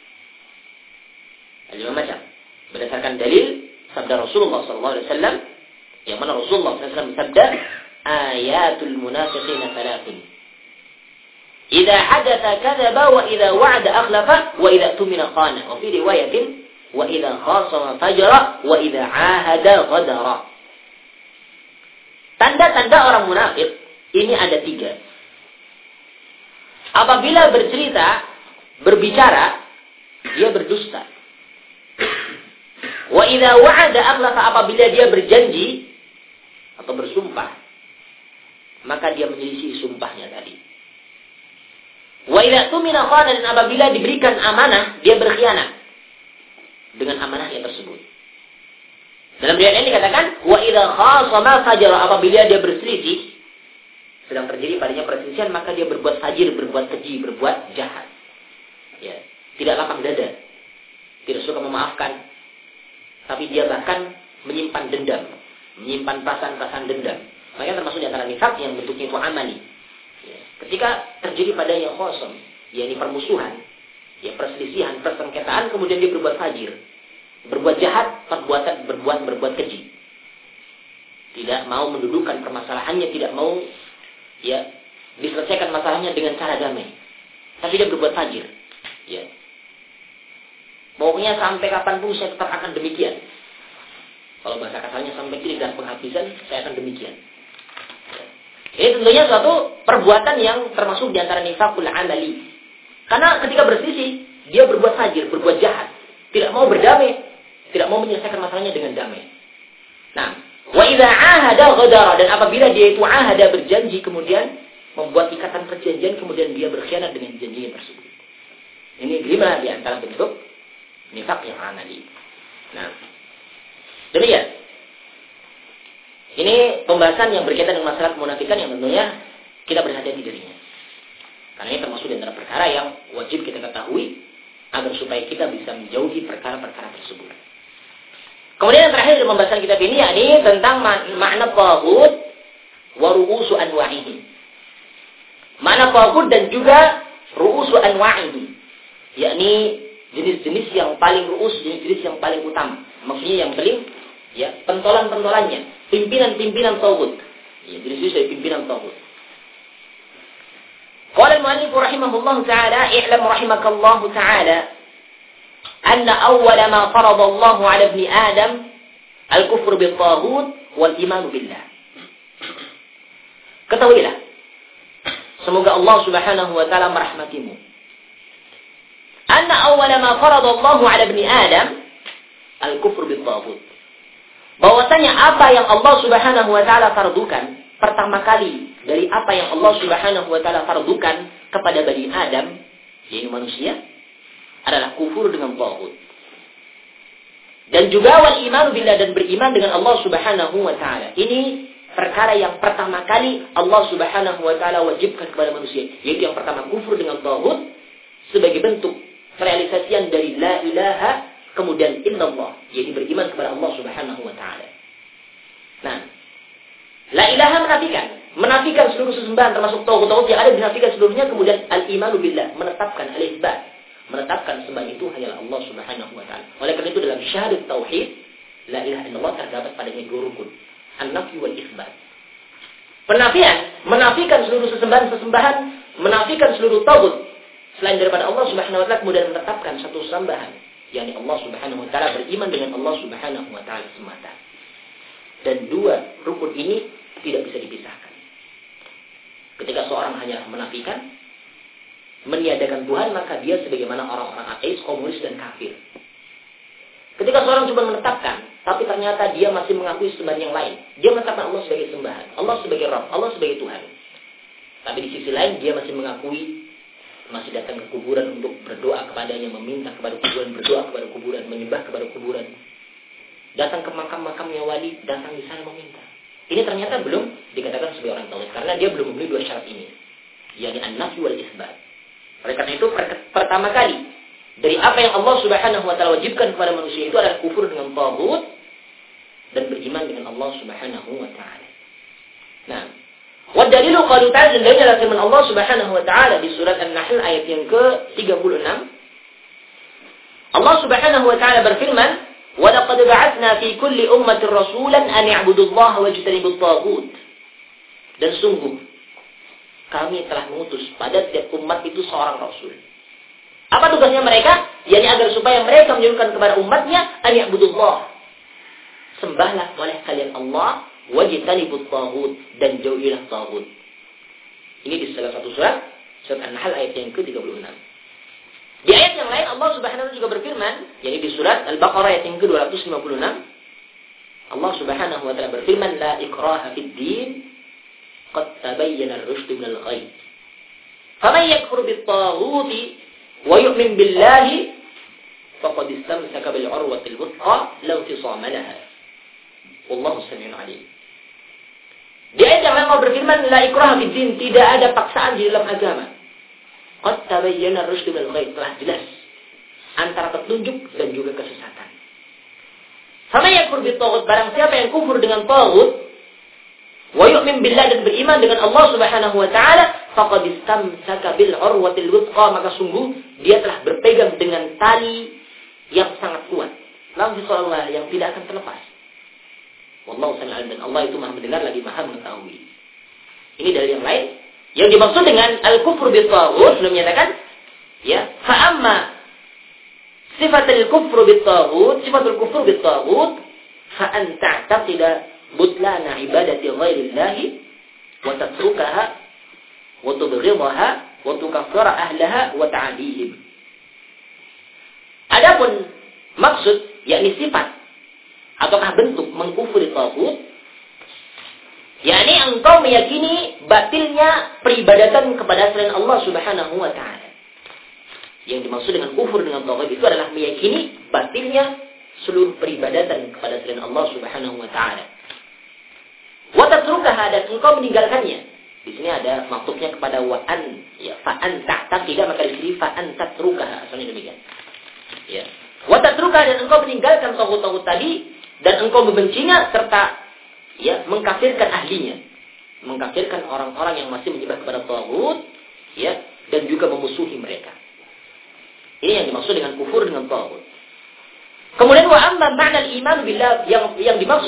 A: Ada lima macam. Berdasarkan dalil sabda Rasulullah sallallahu alaihi wasallam, yang mana Rasulullah sallallahu alaihi wasallam bersabda, ayatul munafiqina thalathun. Idza hadatha kadzaba wa idza wa'ada akhlafa wa idza tumina khana. Wa fi riwayatin wa idza khasama fajara wa idza ahada ghadara. Tanda-tanda orang munafik ini ada tiga. Apabila bercerita, berbicara, dia berdusta. Wa idza wa'ada akhlafa, apabila dia berjanji atau bersumpah, maka dia menyelisih sumpahnya tadi. Wa idza tumina khana, dan apabila diberikan amanah, dia berkhianat dengan amanahnya tersebut. Dalam riwayat ini dikatakan wa idza khasama fajara, apabila dia berselisih, sedang terjadi padanya perselisihan, maka dia berbuat fajir, berbuat keji, berbuat jahat. Ya, tidak lapang dada, tidak suka memaafkan, tapi dia bahkan menyimpan dendam, menyimpan perasaan-perasaan dendam. Maka termasuk di antara nifaq yang bentuknya itu amali. Ya. Ketika terjadi pada yang khosam, yakni permusuhan, ya perselisihan, persengketaan, kemudian dia berbuat fajir, berbuat jahat, perbuatan berbuat berbuat keji. Tidak mau mendudukkan permasalahannya, tidak mau ya diselesaikan masalahnya dengan cara damai, tapi dia berbuat fajir. Ya. Pokoknya sampai kapanpun saya tetap akan demikian. Kalau bahasa kasarnya sampai tidak penghabisan, saya akan demikian. Ini tentunya suatu perbuatan yang termasuk di antara nifaqul amali. Karena ketika berselisih, dia berbuat fajir, berbuat jahat, tidak mau berdamai, tidak mau menyelesaikan masalahnya dengan damai. Nah, wa idza ahada ghadara, dan apabila dia itu ahada berjanji, kemudian membuat ikatan perjanjian, kemudian dia berkhianat dengan janjinya tersebut. Ini lima di antara bentuk nifaq yang amali. Nah, demikian. Ini pembahasan yang berkaitan dengan masalah kemunafikan yang tentunya kita berhati-hati dirinya. Karena ini termasuk di antara perkara yang wajib kita ketahui agar supaya kita bisa menjauhi perkara-perkara tersebut. Kemudian yang terakhir dalam pembahasan kitab ini yakni tentang makna taghut wa ru'usu anwa'ihi. Makna taghut dan juga ru'usu anwa'ihi, yakni jenis-jenis yang paling ru'us, jenis-jenis yang paling utama. Maksudnya yang paling ya pentolan-pentolannya. pimpinan-pimpinan tauhid. Ya, jadi dari pimpinan tauhid. Qala al-mu'allif rahimahullah ta'ala, i'lam rahimakallah ta'ala anna awwala ma farada Allah 'ala ibni Adam al-kufr bil-taghut wal iman billah. Ketahuilah, semoga Allah Subhanahu wa taala merahmatimu. Anna awwala ma farada Allah 'ala ibni Adam al-kufr bil-taghut. Bahwasanya apa yang Allah Subhanahu wa taala fardukan pertama kali dari apa yang Allah Subhanahu wa taala fardukan kepada Bani Adam, yaitu manusia, adalah kufur dengan taghut. Dan juga wal iman billah, dan beriman dengan Allah Subhanahu wa taala. Ini perkara yang pertama kali Allah Subhanahu wa taala wajibkan kepada manusia, yaitu yang pertama kufur dengan taghut sebagai bentuk realisasian dari la ilaha, kemudian illallah, yaitu beriman kepada Allah Subhanahu wa taala. Nah, la ilaha menafikan, menafikan seluruh sesembahan termasuk tauhid-tauhid yang ada, dinafikan seluruhnya. Kemudian al-imanu billah, menetapkan al-itsbat, menetapkan sembah itu hanyalah Allah Subhanahu wa taala. Oleh karena itu dalam syahadat tauhid la ilaha illallah terdapat padanya dua rukun, an-nafy wal itsbat. Penafian, menafikan seluruh sesembahan-sesembahan, menafikan seluruh tauhid selain daripada Allah Subhanahu wa taala, kemudian menetapkan satu sembahan, yakni Allah Subhanahu wa taala, beriman dengan Allah Subhanahu wa taala semata. Dan dua rukun ini tidak bisa dipisahkan. Ketika seorang hanya menafikan, meniadakan Tuhan, maka dia sebagaimana orang-orang ateis, komunis, dan kafir. Ketika seorang cuma menetapkan, tapi ternyata dia masih mengakui sembahan yang lain. Dia menetapkan Allah sebagai sembahan, Allah sebagai Rabb, Allah sebagai Tuhan. Tapi di sisi lain dia masih mengakui, masih datang ke kuburan untuk berdoa kepadanya, meminta kepada kuburan, berdoa kepada kuburan, menyembah kepada kuburan. Datang ke makam-makamnya wali, datang di sana meminta. Ini ternyata belum dikatakan sebagai orang tauhid, karena dia belum memenuhi dua syarat ini, yakni an-nafy wal itsbat. Oleh karena itu pertama kali dari apa yang Allah Subhanahu wa taala wajibkan kepada manusia itu adalah kufur dengan taghut dan beriman dengan Allah Subhanahu wa taala. Nah, wa dalilu qalu ta'ala, dan dalil adalah firman Allah Subhanahu wa taala di surat An-Nahl ayat yang ke tiga puluh enam. Allah Subhanahu wa taala berfirman, وَلَقَدْ بَعَثْنَا فِي كُلِّ أُمَّةٍ رَسُولًا أَنِ اعْبُدُوا اللَّهَ وَاجْتَنِبُوا الطَّاغُوتَ. Dan sungguh kami telah mengutus pada setiap umat itu seorang rasul. Apa tugasnya mereka? Yakni agar supaya mereka menyerukan kepada umatnya, أَنِ اعْبُدُوا اللَّهَ, sembahlah oleh kalian Allah, وَاجْتَنِبُوا الطَّاغُوتَ, dan jauhilah taghut. Ini di salah satu surat, surat An-Nahl ayat yang ke tiga puluh enam. Di ayat yang lain Allah Subhanahu wa taala juga berfirman, yakni di surat Al-Baqarah ayat yang ke dua ratus lima puluh enam. Allah Subhanahu wa taala berfirman, la ikraha fid din, qad tabayyana ar-rusydu minal ghayy. Faman yakfur bit-taghuti wa yu'min billahi faqad istamsaka bil 'urwatil wuthqa la infisama laha. Wallahu samii'un 'aliim. Di ayat yang lain Allah berfirman, la ikraha fid din, tidak ada paksaan di dalam agama. Qad tabayyana ar-rusydu minal ghayy, telah jelas antara petunjuk dan juga kesesatan. Sama yakfur bit-taghut, barang siapa yang kufur dengan taghut, wa yu'min billah, dan beriman dengan Allah Subhanahu wa taala, faqad istamsaka bil 'urwatil wuthqa, maka sungguh dia telah berpegang dengan tali yang sangat kuat, lam fisallah, yang tidak akan terlepas. Wallahu sami'un, dan Allah itu Maha mendengar lagi Maha mengetahui. Ini dari yang lain. Yang dimaksud dengan al-kufru bit-taghut sudah menyatakan, ya, fa amma sifatul kufru bit-taghut, sifatul kufru bit-taghut, fa an ta'taqida butlana ibadati ghairillahi wa tatrukaha wa tubghidaha wa tukaffira ahlaha wa ta'dihim. Adapun maksud, yakni sifat ataukah bentuk mengkufuri taghut, yakni engkau meyakini batilnya peribadatan kepada selain Allah Subhanahu wa taala. Yang dimaksud dengan kufur dengan taghut itu adalah meyakini batilnya seluruh peribadatan kepada selain Allah Subhanahu wa taala. Wa tatrukaha, dan engkau meninggalkannya. Di sini ada maksudnya kepada wa'an, ya, fa'an ta'taqida, maka di sini fa'an tatrukaha, asalnya demikian. Ya. Wa tatrukaha, dan engkau meninggalkan taghut-taghut tadi, dan engkau membencinya serta, ya, mengkafirkan ahlinya, mengkafirkan orang-orang yang masih menyembah kepada taghut, ya, dan juga memusuhi mereka. Ini yang dimaksud dengan kufur dengan taghut. Kemudian wa amma ma'na al-iman billah, yang yang dimaksud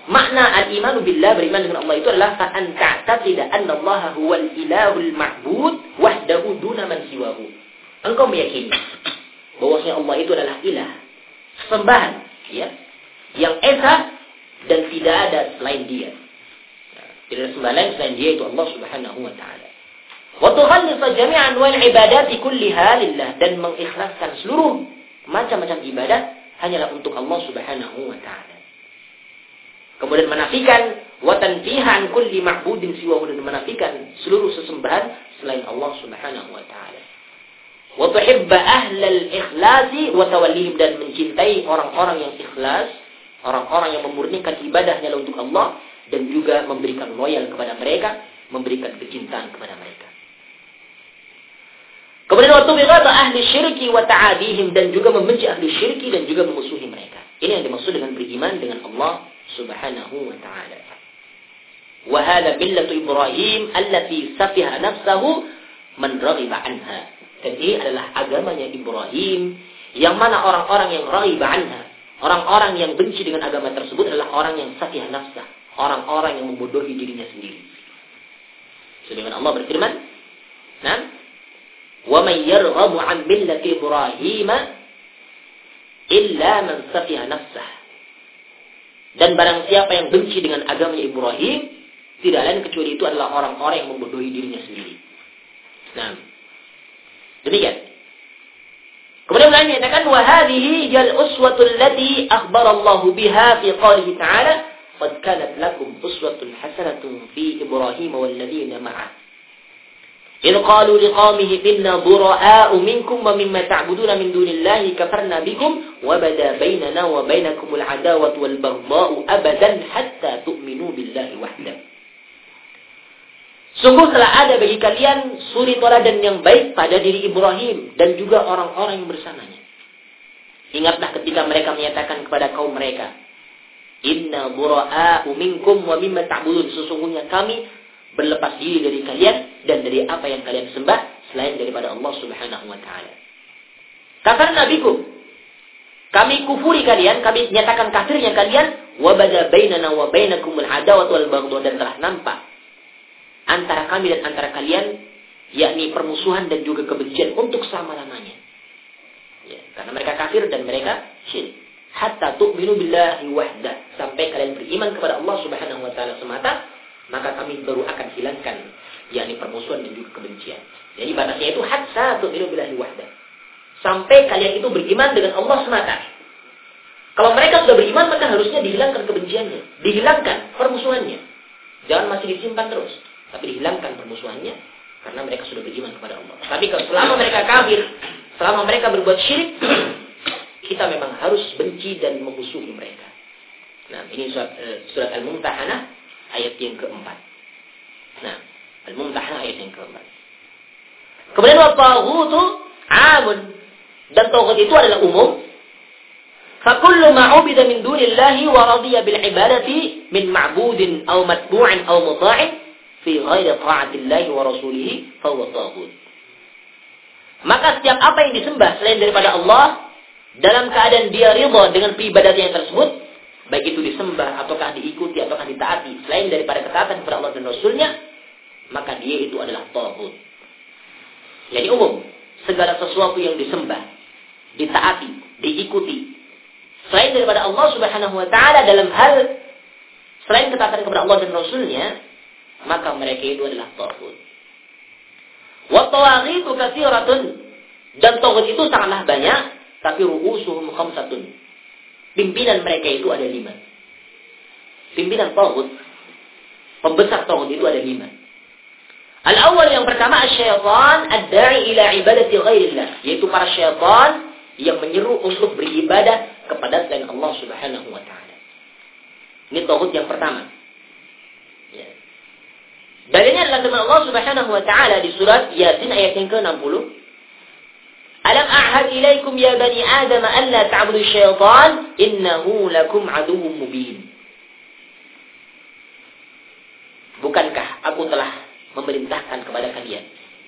A: makna al-imanu billah, beriman dengan Allah itu adalah fa'an ta'taqida anna Allah huwal ilahul ma'bud wahdahu duna man siwahu. Engkau meyakini bahwasanya Allah itu adalah ilah, sembahan, ya, yang esa dan tidak ada selain Dia. Tidak ada sembahan lain selain Dia, itu Allah Subhanahu wa taala. Wa tukhallisa jami'an wal ibadati kulliha lillah, dan mengikhlaskan seluruh macam-macam ibadat hanyalah untuk Allah Subhanahu wa taala. Kemudian menafikan wa tanfihan kulli ma'budin siwahu, dan menafikan seluruh sesembahan selain Allah Subhanahu wa taala. Wa tuhibba ahlal ikhlasi wa tawallihim, dan mencintai orang-orang yang ikhlas, orang-orang yang memurnikan ibadahnya untuk Allah, dan juga memberikan loyal kepada mereka, memberikan kecintaan kepada mereka. Kemudian wa tubghata ahli syirki wa ta'adihim, dan juga membenci ahli syirki dan juga memusuhi mereka. Ini yang dimaksud dengan beriman dengan Allah Subhanahu wa ta'ala. Wa hadha millatu Ibrahim allati safiha nafsahu man raghiba anha. Dan ini adalah agamanya Ibrahim, yang mana orang-orang yang raghiba anha, orang-orang yang benci dengan agama tersebut adalah orang yang safiha nafsah, orang-orang yang membodohi dirinya sendiri. Sedangkan Allah berfirman, "Nah, wa may yarghabu an millati Ibrahim illa man safiha nafsah." Dan barang siapa yang benci dengan agamanya Ibrahim, tidak lain kecuali itu adalah orang-orang yang membodohi dirinya sendiri. Nah, demikian. Kemudian Allah menyatakan, wa hadhihi hiyal uswatul lati akhbara Allah biha fi qoulihi ta'ala, qad kanat lakum uswatun hasanatun fi Ibrahim wal ladzina ma'ah. إذ قالوا لقومهم إنا براء منكم ومما تعبدون من دون الله كفرنا بكم وبدا بيننا وبينكم العداوة والبغضاء أبدا حتى تؤمنوا بالله وحده. Sungguh telah ada bagi kalian suri teladan yang baik pada diri Ibrahim dan juga orang-orang yang bersamanya. Ingatlah ketika mereka menyatakan kepada kaum mereka, Inna bura'a'u minkum wa mimma ta'budun. Sesungguhnya kami berlepas diri dari kalian dan dari apa yang kalian sembah selain daripada Allah Subhanahu wa taala. Kafarna bikum. Kami kufuri kalian, kami nyatakan kafirnya kalian, wa bada bainana wa bainakumul adawatu wal baghdha, dan telah nampak antara kami dan antara kalian, yakni permusuhan dan juga kebencian untuk selama-lamanya. Ya, karena mereka kafir dan mereka syirik. Hatta tu'minu billahi wahda, sampai kalian beriman kepada Allah Subhanahu wa taala semata, maka kami baru akan hilangkan yakni permusuhan dan juga kebencian. Jadi batasnya itu hatta tu'minu billahi wahda, sampai kalian itu beriman dengan Allah semata. Kalau mereka sudah beriman, maka harusnya dihilangkan kebenciannya, dihilangkan permusuhannya. Jangan masih disimpan terus, tapi dihilangkan permusuhannya karena mereka sudah beriman kepada Allah. Tapi kalau selama mereka kafir, selama mereka berbuat syirik, kita memang harus benci dan memusuhi mereka. Nah, ini surat, uh, surat Al-Mumtahanah ayat yang keempat. Nah, Al-Mumtahanah ayat yang keempat. Kemudian wa taghutu 'amun, dan taghut itu adalah umum. Fa kullu ma 'ubida min dunillahi wa radiya bil ibadati min ma'budin aw matbu'in aw muta'in fi ghairi ta'atillahi wa rasulih fa huwa taghut. Maka setiap apa yang disembah selain daripada Allah dalam keadaan dia ridha dengan peribadatannya tersebut, baik itu disembah ataukah diikuti ataukah ditaati selain daripada ketaatan kepada Allah dan Rasulnya, maka dia itu adalah taghut. Jadi umum, segala sesuatu yang disembah, ditaati, diikuti selain daripada Allah Subhanahu wa taala dalam hal selain ketaatan kepada Allah dan Rasulnya, maka mereka itu adalah taghut. Wa tawaghitu katsiratun, dan taghut itu sangatlah banyak, tapi ru'usuhum khamsatun. Pimpinan mereka itu ada lima. Pimpinan taghut, pembesar taghut itu ada lima. Al-awwal, yang pertama, asy-syaitan ad-da'i ila ibadati ghairillah, yaitu para syaitan yang menyeru untuk beribadah kepada selain Allah Subhanahu wa taala. Ini taghut yang pertama. Ya. Dalilnya adalah firman Allah Subhanahu wa taala di surat Yasin ayat yang ke enam puluh. Alam a'had ilaikum ya bani Adam an la ta'budu syaitan innahu lakum aduwwum mubin. Bukankah aku telah memerintahkan kepada kalian,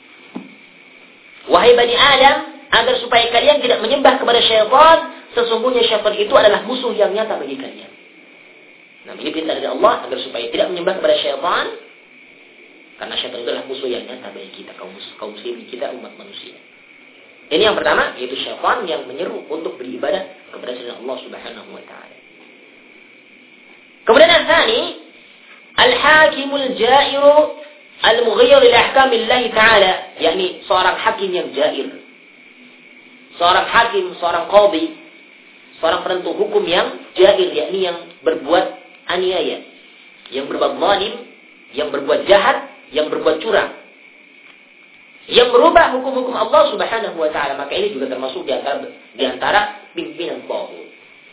A: wahai bani Adam, agar supaya kalian tidak menyembah kepada syaitan, sesungguhnya syaitan itu adalah musuh yang nyata bagi kalian. Nah, ini perintah dari Allah agar supaya tidak menyembah kepada syaitan, karena syaitan itu adalah musuh yang nyata bagi kita, kaum kaum muslimin kita, umat manusia. Ini yang pertama, yaitu syaitan yang menyeru untuk beribadah kepada selain Allah Subhanahu wa taala. Kemudian yang tadi, al-hakimul jairu al-mughayyir li ahkamillah taala, yakni seorang hakim yang jair. Seorang hakim, seorang qadhi, seorang penentu hukum yang jair, yakni yang berbuat aniaya, yang berbuat zalim, yang berbuat jahat, yang berbuat curang, yang merubah hukum-hukum Allah Subhanahu wa taala. Maka ini juga termasuk di antara di antara pimpinan taghut.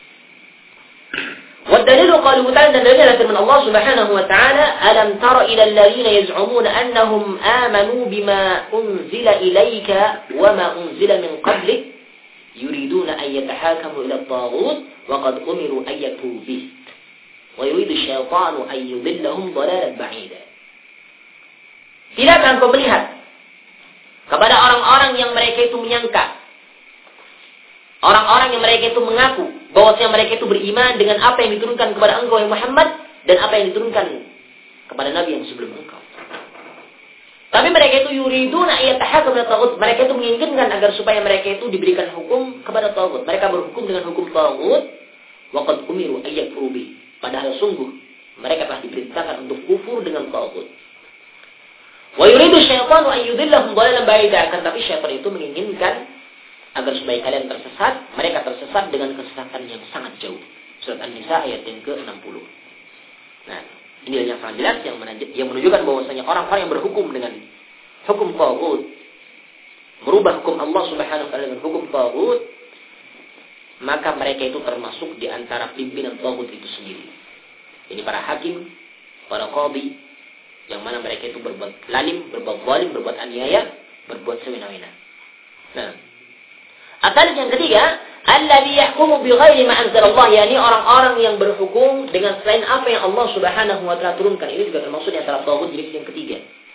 A: Wa dalilu qalu ta'ala, dan dalilnya firman Allah Subhanahu wa taala, alam tara ila alladziina yaz'umuna annahum amanu bima unzila ilayka wa ma unzila min qablik yuriduna an yatahakamu ila at-taghut wa qad umiru an yakfuru bih wa yuridu asy-syaitanu an yudillahum dhalalan ba'ida. Tidakkah engkau melihat kepada orang-orang yang mereka itu menyangka, orang-orang yang mereka itu mengaku bahwasanya mereka itu beriman dengan apa yang diturunkan kepada engkau yang Muhammad dan apa yang diturunkan kepada Nabi yang sebelum engkau. Tapi mereka itu yuriduna ayatahakam ila taghut, mereka itu menginginkan agar supaya mereka itu diberikan hukum kepada taghut. Mereka berhukum dengan hukum taghut, wa qad umiru ayyakfuru bi. Padahal sungguh mereka telah diperintahkan untuk kufur dengan taghut. Wa yuridu syaitanu an yudillahum dhalalan ba'ida, akan tapi syaitan itu menginginkan agar supaya kalian tersesat, mereka tersesat dengan kesesatan yang sangat jauh. Surat An-Nisa ayat yang ke enam puluh. Nah, ini yang sangat jelas yang, yang menunjukkan bahwasanya orang-orang yang berhukum dengan hukum taghut, merubah hukum Allah Subhanahu wa taala dengan hukum taghut, maka mereka itu termasuk di antara pimpinan taghut itu sendiri. Ini para hakim, para qadhi, yang mana mereka itu berbuat lalim, berbuat zalim, berbuat aniaya, berbuat semena-mena. Nah, atau yang ketiga, alladzi yahkumu bighairi ma anzalallah, yakni orang-orang yang berhukum dengan selain apa yang Allah Subhanahu wa taala turunkan. Ini juga termasuk di antara taghut jenis yang ketiga.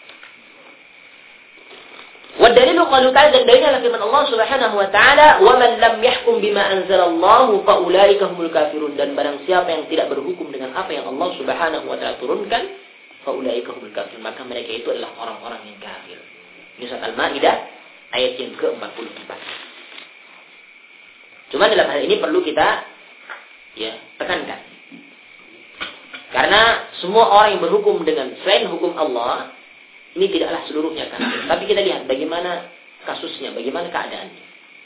A: Wa dalilu qalu ta'ala, dan dalilnya adalah firman Allah Subhanahu wa taala, "Wa man lam yahkum bima anzalallahu fa ulaika humul kafirun." Dan barang siapa yang tidak berhukum dengan apa yang Allah Subhanahu wa taala turunkan, fa ulaika humul kafirun, maka mereka itu adalah orang-orang yang kafir. Ini surat Al-Maidah ayat yang ke empat puluh empat. Cuma dalam hal ini perlu kita ya tekankan. Karena semua orang yang berhukum dengan selain hukum Allah, ini tidaklah seluruhnya kafir. Tapi kita lihat bagaimana kasusnya, bagaimana keadaannya.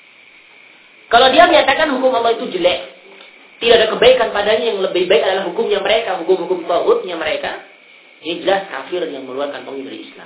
A: Kalau dia menyatakan hukum Allah itu jelek, tidak ada kebaikan padanya, yang lebih baik adalah hukumnya mereka, hukum-hukum taghutnya mereka, ini jelas kafir yang mengeluarkan orang dari Islam.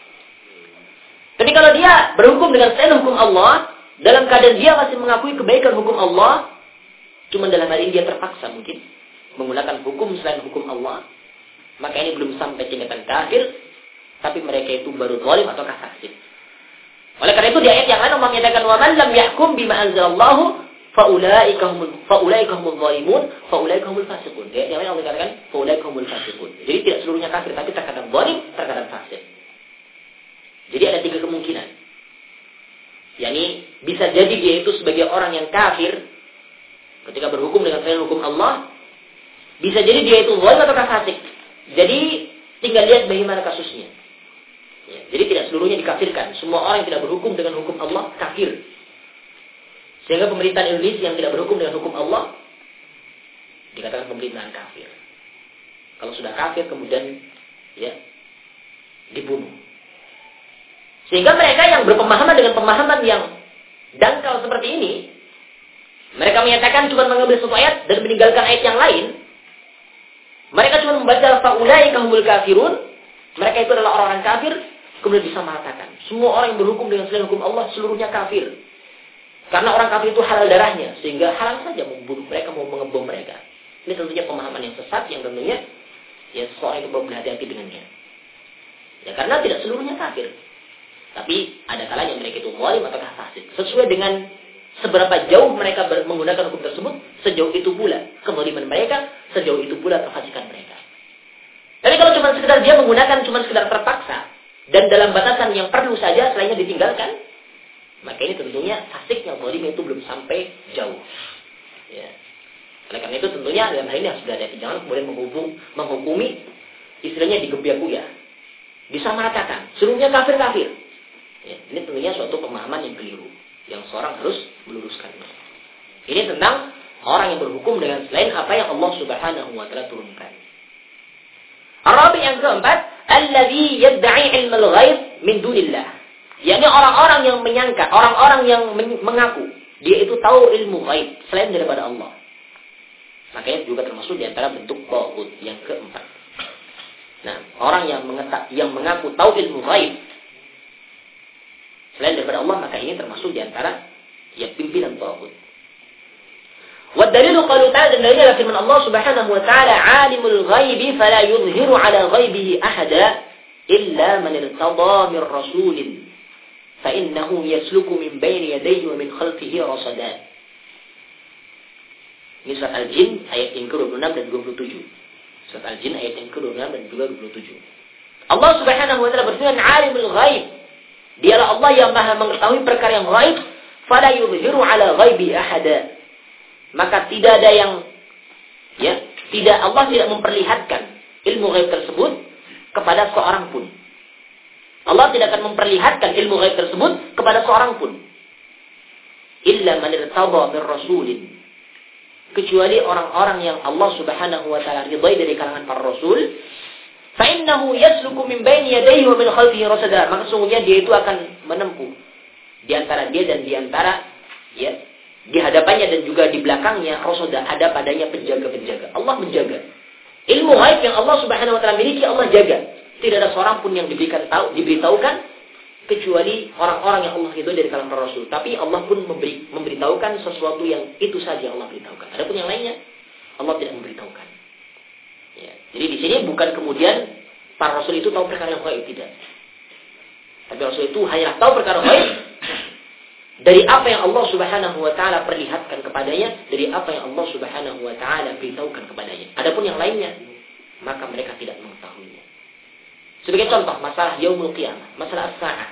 A: Tapi kalau dia berhukum dengan selain hukum Allah, dalam keadaan dia masih mengakui kebaikan hukum Allah, cuma dalam hal ini dia terpaksa mungkin menggunakan hukum selain hukum Allah, maka ini belum sampai tingkatan kafir, tapi mereka itu baru zalim atau fasik. Oleh karena itu di ayat yang lain Allah menyatakan, "Wa man lam yahkum bima anzalallahu fa ulaika humul fa ulaika humul zalimun fa ulaika humul fasiqun." Di ayat yang lain Allah katakan, "Fa ulaika humul fasiqun." Jadi tidak seluruhnya kafir, tapi terkadang zalim, terkadang fasik. Jadi ada tiga kemungkinan. Yani bisa jadi dia itu sebagai orang yang kafir ketika berhukum dengan selain hukum Allah, bisa jadi dia itu zalim atau fasik. Jadi tinggal lihat bagaimana kasusnya. Ya, jadi tidak seluruhnya dikafirkan. Semua orang yang tidak berhukum dengan hukum Allah kafir. Sehingga pemerintahan Indonesia yang tidak berhukum dengan hukum Allah dikatakan pemerintahan kafir. Kalau sudah kafir kemudian ya dibunuh. Sehingga mereka yang berpemahaman dengan pemahaman yang dangkal seperti ini, mereka menyatakan cuma mengambil satu ayat dan meninggalkan ayat yang lain. Mereka cuma membaca faulaika humul kafirun, mereka itu adalah orang-orang kafir, kemudian bisa mengatakan semua orang yang berhukum dengan selain hukum Allah seluruhnya kafir. Karena orang kafir itu halal darahnya, sehingga halal saja membunuh mereka, mau mengebom mereka. Ini tentunya pemahaman yang sesat yang tentunya ya seorang itu perlu berhati-hati dengannya. Ya karena tidak seluruhnya kafir. Tapi ada kalanya mereka itu zalim atau fasik. Sesuai dengan seberapa jauh mereka menggunakan hukum tersebut, sejauh itu pula kezaliman mereka, sejauh itu pula kefasikan mereka. Tapi kalau cuma sekedar dia menggunakan cuma sekedar terpaksa dan dalam batasan yang perlu saja selainnya ditinggalkan, maka ini tentunya fasiknya zalim itu belum sampai jauh. Ya. Oleh karena itu tentunya dalam hal ini harus berhati-hati. Jangan kemudian menghubung, menghukumi istilahnya digebiak-gubiak. Disamaratakan. Seluruhnya kafir-kafir. Ya, ini tentunya suatu pemahaman yang keliru. Yang seorang harus meluruskannya. Ini tentang orang yang berhukum dengan selain apa yang Allah Subhanahu wa taala turunkan. Arabi yang keempat, alladzi yad'i ilmal ghaib min dunillah. yakni orang-orang yang menyangka, orang-orang yang mengaku dia itu tahu ilmu ghaib selain daripada Allah. Makanya juga termasuk di antara bentuk taghut yang keempat. Nah, orang yang mengetak, yang mengaku tahu ilmu ghaib selain daripada Allah, maka ini termasuk di antara ya pimpinan taghut. Wa dalilu qalu ta'ala, dan dalilnya firman Allah Subhanahu wa ta'ala, alimul ghaibi fala yuzhiru ala ghaibihi ahada illa man irtada min rasulin fa innahu yasluku min bayni yadayhi wa min khalfihi rasada. Ini surat Al-Jin ayat yang ke dua puluh enam dan dua puluh tujuh. Surat Al-Jin ayat yang ke dua puluh enam dan juga dua puluh tujuh. Allah Subhanahu wa ta'ala berfirman, alimul ghaib, dialah Allah yang maha mengetahui perkara yang ghaib, fala yuzhiru ala ghaibi ahada, maka tidak ada yang ya, tidak Allah tidak memperlihatkan ilmu ghaib tersebut kepada seorang pun. Allah tidak akan memperlihatkan ilmu ghaib tersebut kepada seorang pun. Illa man irtada min rasulin, kecuali orang-orang yang Allah Subhanahu wa taala ridai dari kalangan para rasul. Fa innahu yasluku min baini yadayhi wa min khalfihi rasada, maka sungguhnya dia itu akan menempuh di antara dia dan di antara ya di hadapannya dan juga di belakangnya rasada, ada padanya penjaga-penjaga. Allah menjaga. Ilmu ghaib yang Allah Subhanahu wa taala miliki, Allah jaga. Tidak ada seorang pun yang diberikan tahu, diberitahukan kecuali orang-orang yang Allah ridho dari kalangan para rasul. Tapi Allah pun memberi, memberitahukan sesuatu yang itu saja Allah beritahukan. Adapun yang lainnya Allah tidak memberitahukan. Ya. Jadi di sini bukan kemudian para rasul itu tahu perkara yang ghaib, tidak. Tapi rasul itu hanya tahu perkara ghaib dari apa yang Allah Subhanahu wa taala perlihatkan kepadanya, dari apa yang Allah Subhanahu wa taala beritahukan kepadanya. Adapun yang lainnya, maka mereka tidak mengetahuinya. Sebagai contoh, masalah yaumul qiyamah, masalah as-sa'ah.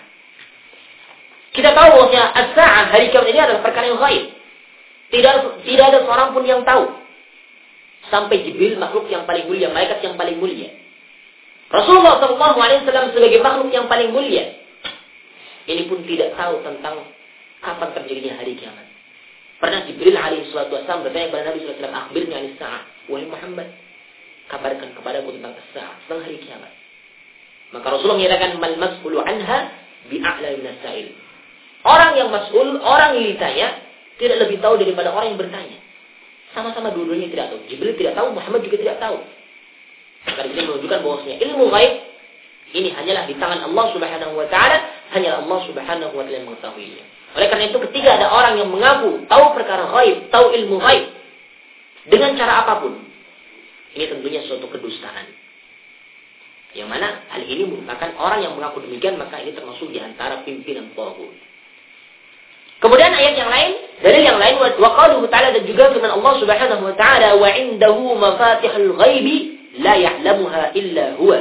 A: Kita tahu bahwa as-sa'ah, hari kiamat ini adalah perkara yang ghaib. Tidak tidak ada seorang pun yang tahu. Sampai Jibril, makhluk yang paling mulia, malaikat yang paling mulia. Rasulullah shallallahu alaihi wasallam sebagai makhluk yang paling mulia, ini pun tidak tahu tentang kapan terjadinya hari kiamat. Pernah Jibril alaihi wasallam bertanya kepada Nabi sallallahu alaihi wasallam, "Akhbirni 'anis sa'ah." Wahai Muhammad, kabarkan kepadaku tentang as-sa'ah, tentang hari kiamat. Maka Rasulullah menyatakan, "Mal mas'ulu anha bi'a'la minas sa'il." Orang yang mas'ul, orang yang ditanya, tidak lebih tahu daripada orang yang bertanya. Sama-sama dua-duanya tidak tahu. Jibril tidak tahu, Muhammad juga tidak tahu. Maka ini menunjukkan bahwasanya ilmu ghaib ini hanyalah di tangan Allah Subhanahu wa taala, hanyalah Allah Subhanahu wa taala yang mengetahuinya. Oleh karena itu ketika ada orang yang mengaku tahu perkara ghaib, tahu ilmu ghaib dengan cara apapun, ini tentunya suatu kedustaan. Yang mana hal ini merupakan orang yang mengaku demikian, maka ini termasuk di antara pimpinan taghut. Kemudian ayat yang lain, dari yang lain, wa qaluhu ta'ala, dan juga firman Allah Subhanahu wa ta'ala, wa 'indahu mafatihul ghaibi la ya'lamuha illa huwa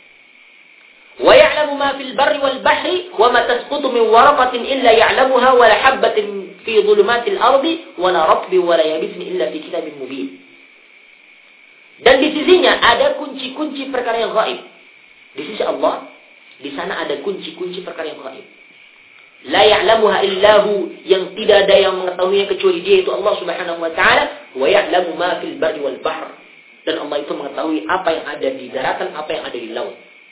A: wa ya'lamu ma fil barri wal bahri wa ma tasqutu min waraqatin illa ya'lamuha wa la habatin fi dhulumatil ardi wa la ratbin wa la yabisin illa fi kitabin mubin. Dan di sisinya ada kunci-kunci perkara yang ghaib. Di sisi Allah, di sana ada kunci-kunci perkara yang ghaib. La ya'lamuha illahu, yang tidak ada yang mengetahuinya kecuali Dia, itu Allah Subhanahu wa taala. Wa ya'lamu ma fil barri wal bahr, dan Allah itu mengetahui apa yang ada di daratan, apa yang ada di laut.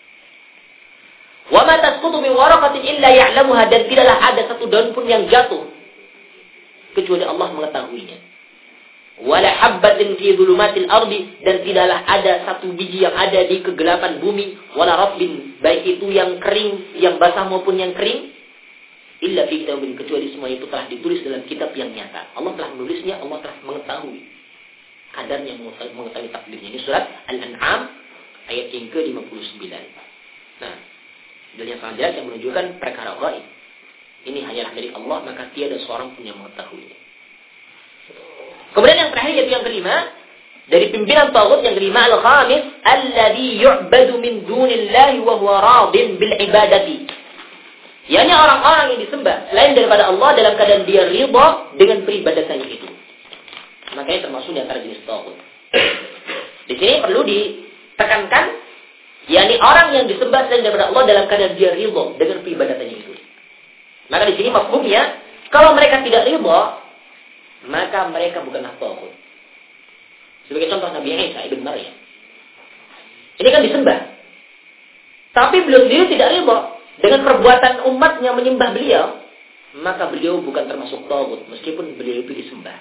A: Wa ma tasqutu min waraqatin illa ya'lamuha, dan tidaklah ada satu daun pun yang jatuh kecuali Allah mengetahuinya. Wala habbatin fi dhulumatil ardi, dan tidaklah ada satu biji yang ada di kegelapan bumi. Wala rabbin, baik itu yang kering, yang basah maupun yang kering, illa fi kitabin, kecuali semua itu telah ditulis dalam kitab yang nyata. Allah telah menulisnya, Allah telah mengetahui kadarnya, mengetahui takdirnya. Ini surat Al-An'am ayat yang ke lima puluh sembilan. Nah, dalil yang sangat jelas yang menunjukkan perkara ghaib ini hanyalah dari Allah, maka tiada seorang pun yang mengetahuinya. Kemudian yang terakhir, yaitu yang kelima, dari pimpinan taghut yang kelima, al-khamis, alladhi yu'badu min dunillahi wa huwa radin bil ibadati. Yakni orang-orang yang disembah selain daripada Allah dalam keadaan dia ridha dengan peribadatannya itu. maka ini termasuk di antara jenis taghut. Di sini perlu ditekankan, yakni orang yang disembah selain daripada Allah dalam keadaan dia ridha dengan peribadatannya itu. Maka di sini mafhumnya, kalau mereka tidak ridha, maka mereka bukanlah taghut. Sebagai contoh Nabi Isa ibn Maryam. Ini kan disembah. Tapi beliau sendiri tidak ridha dengan perbuatan umatnya menyembah beliau, maka beliau bukan termasuk taghut meskipun beliau itu disembah.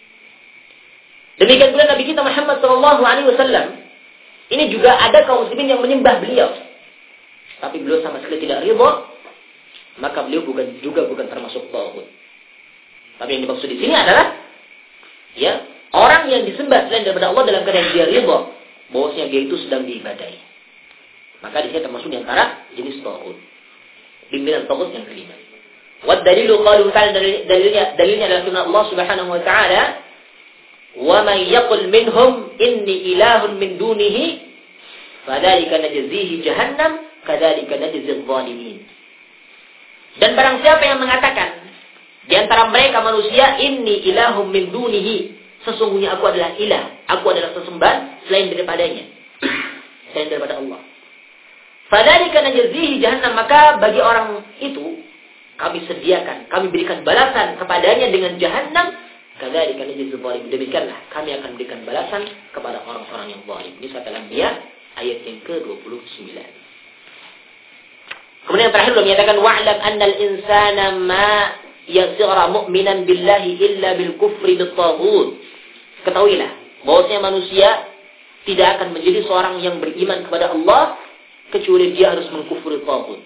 A: Demikian pula Nabi kita Muhammad sallallahu alaihi wasallam, ini juga ada kaum muslimin yang menyembah beliau, tapi beliau sama sekali tidak ridha, maka beliau bukan juga bukan termasuk taghut. Tapi yang dimaksud di sini adalah ya, orang yang disembah selain daripada Allah dalam keadaan dia ridha bahwasanya dia itu sedang diibadahi. Maka di sini termasuk di antara jenis taghut. Pimpinan taghut yang kelima. Wa dalilu qalu ta'ala, dalilnya dalilnya adalah firman Allah Subhanahu wa taala, "Wa man yaqul minhum inni ilahun min dunihi fadzalika najzihi jahannam kadzalika najzil zalimin." Dan barang siapa yang mengatakan di antara mereka manusia, inni ilahum min dunihi, sesungguhnya aku adalah ilah, aku adalah sesembahan selain daripadanya, selain daripada Allah. Fadzalika najzihi jahannam, maka bagi orang itu kami sediakan, kami berikan balasan kepadanya dengan jahannam, kadzalika najzil zalimin. Demikianlah kami akan berikan balasan kepada orang-orang yang zalim. Ini surat Al-Anbiya ayat yang ke dua puluh sembilan. Kemudian yang terakhir beliau menyatakan, wa'lam annal insana ma yasira mu'minan billahi illa bil kufri bit taghut. Ketahuilah bahwasanya manusia tidak akan menjadi seorang yang beriman kepada Allah kecuali dia harus mengkufuri taghut.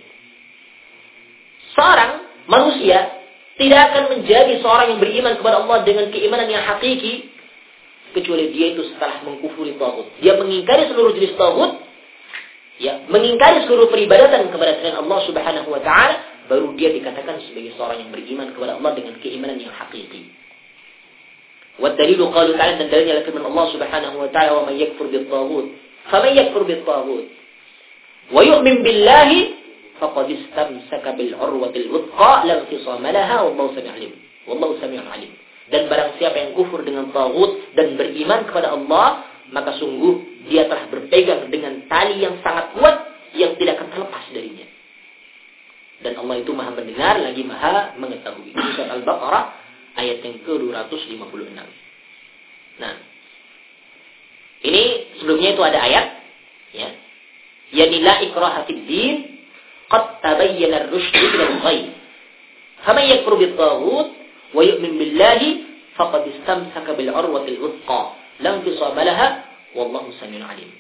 A: Seorang manusia tidak akan menjadi seorang yang beriman kepada Allah dengan keimanan yang hakiki kecuali dia itu setelah mengkufuri taghut. Dia mengingkari seluruh jenis taghut, ya, mengingkari seluruh peribadatan kepada selain Allah Subhanahu wa taala, baru dia dikatakan sebagai seorang yang beriman kepada Allah dengan keimanan yang hakiki. Wa dalilu qalu ta'ala, dan dalilnya adalah firman Allah Subhanahu wa taala, wa may yakfur bit taghut faman yakfur bit taghut wa yu'min billahi faqad istamsaka bil urwatil wuthqa la infisama laha wallahu sami'un alim. Wallahu sami'un alim. Dan barang siapa yang kufur dengan taghut dan beriman kepada Allah, maka sungguh dia telah berpegang dengan tali yang sangat kuat yang tidak akan terlepas darinya. Dan Allah itu Maha mendengar lagi Maha mengetahui. Surat Al-Baqarah ayat yang ke dua ratus lima puluh enam. Nah, ini sebelumnya itu ada ayat, ya. Yani la ikraha fid din, qad tabayyana ar-rushd min al-ghayy. Faman yakfur bit-taghut wa yu'min billahi faqad istamsaka bil 'urwatil wuthqa la infisama laha wallahu samiun alim.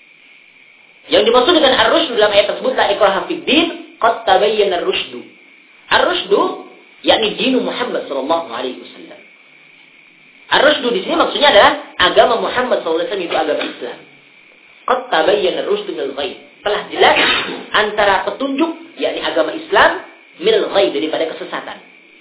A: Yang dimaksud dengan ar-rushd dalam ayat tersebut, la ikraha fid din, qad tabayyana ar-rushd. Ar-rushd yakni dinu Muhammad sallallahu alaihi wasallam. Ar-rushd di sini maksudnya adalah agama Muhammad sallallahu alaihi wasallam, itu agama Islam. Qad tabayyana ar-rushd min al-ghayy. Telah jelas antara petunjuk yakni agama Islam min al-ghayy, daripada kesesatan.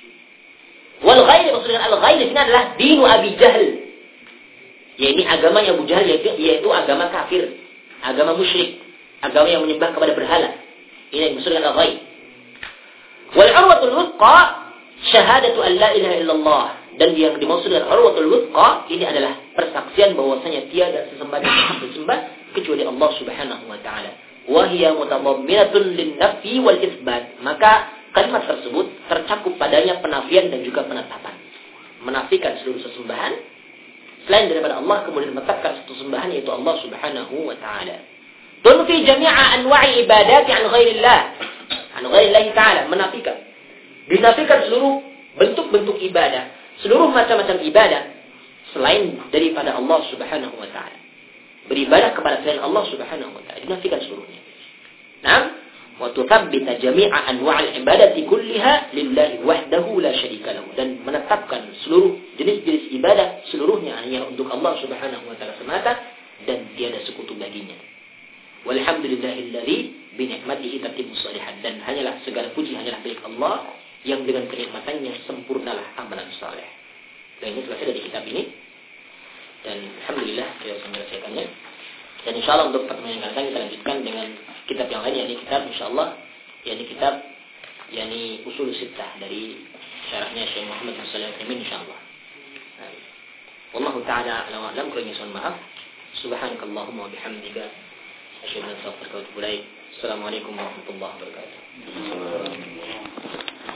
A: Wal ghayy, maksudnya al-ghayy di sini adalah dinu Abi Jahl. Yakni agama Abu Jahal, yaitu, yaitu agama kafir, agama musyrik, agama yang menyembah kepada berhala. Ini yang dimaksud dengan al-ghayy. Wal 'urwatul wuthqa syahadatu an la ilaha illallah. Dan yang dimaksud dengan urwatul wuthqa ini adalah persaksian bahwasanya tiada sesembahan yang berhak disembah kecuali Allah Subhanahu wa taala. Wa hiya mutadamminatun lin-nafyi wal itsbat. Maka kalimat tersebut tercakup padanya penafian dan juga penetapan. Menafikan seluruh sesembahan selain daripada Allah, kemudian menetapkan satu sembahan yaitu Allah Subhanahu wa taala. Tunfi jami'a anwa'i ibadati an ghairillah. An ghairillah taala, menafikan. Dinafikan seluruh bentuk-bentuk ibadah, seluruh macam-macam ibadah selain daripada Allah Subhanahu wa taala. Beribadah kepada selain Allah Subhanahu wa taala dinafikan seluruhnya. Naam, wa tuthabbita jami'a anwa'il ibadati kulliha lillahi wahdahu la syarika lahu, dan menetapkan seluruh jenis-jenis ibadah seluruhnya hanya untuk Allah Subhanahu wa taala semata dan tiada sekutu baginya. Walhamdulillahilladzi bi ni'matihi tatimmu shalihat, dan hanyalah segala puji hanyalah milik Allah yang dengan kenikmatannya sempurnalah amalan saleh. Dan ini selesai dari kitab ini. Dan alhamdulillah kita sudah menyelesaikannya. Dan insyaallah untuk pertemuan yang akan datang kita lanjutkan dengan kitab yang lain, yakni kitab insyaallah yakni kitab yakni Ushul Sittah dari syarahnya Syekh Muhammad bin Shalih Al-Utsaimin insyaallah. Wallahu ta'ala a'lam wa a'lam. Kurangnya mohon maaf. Subhanakallahumma wa bihamdika asyhadu an la ilaha illa anta astaghfiruka wa atubu ilaik. Assalamualaikum warahmatullahi wabarakatuh.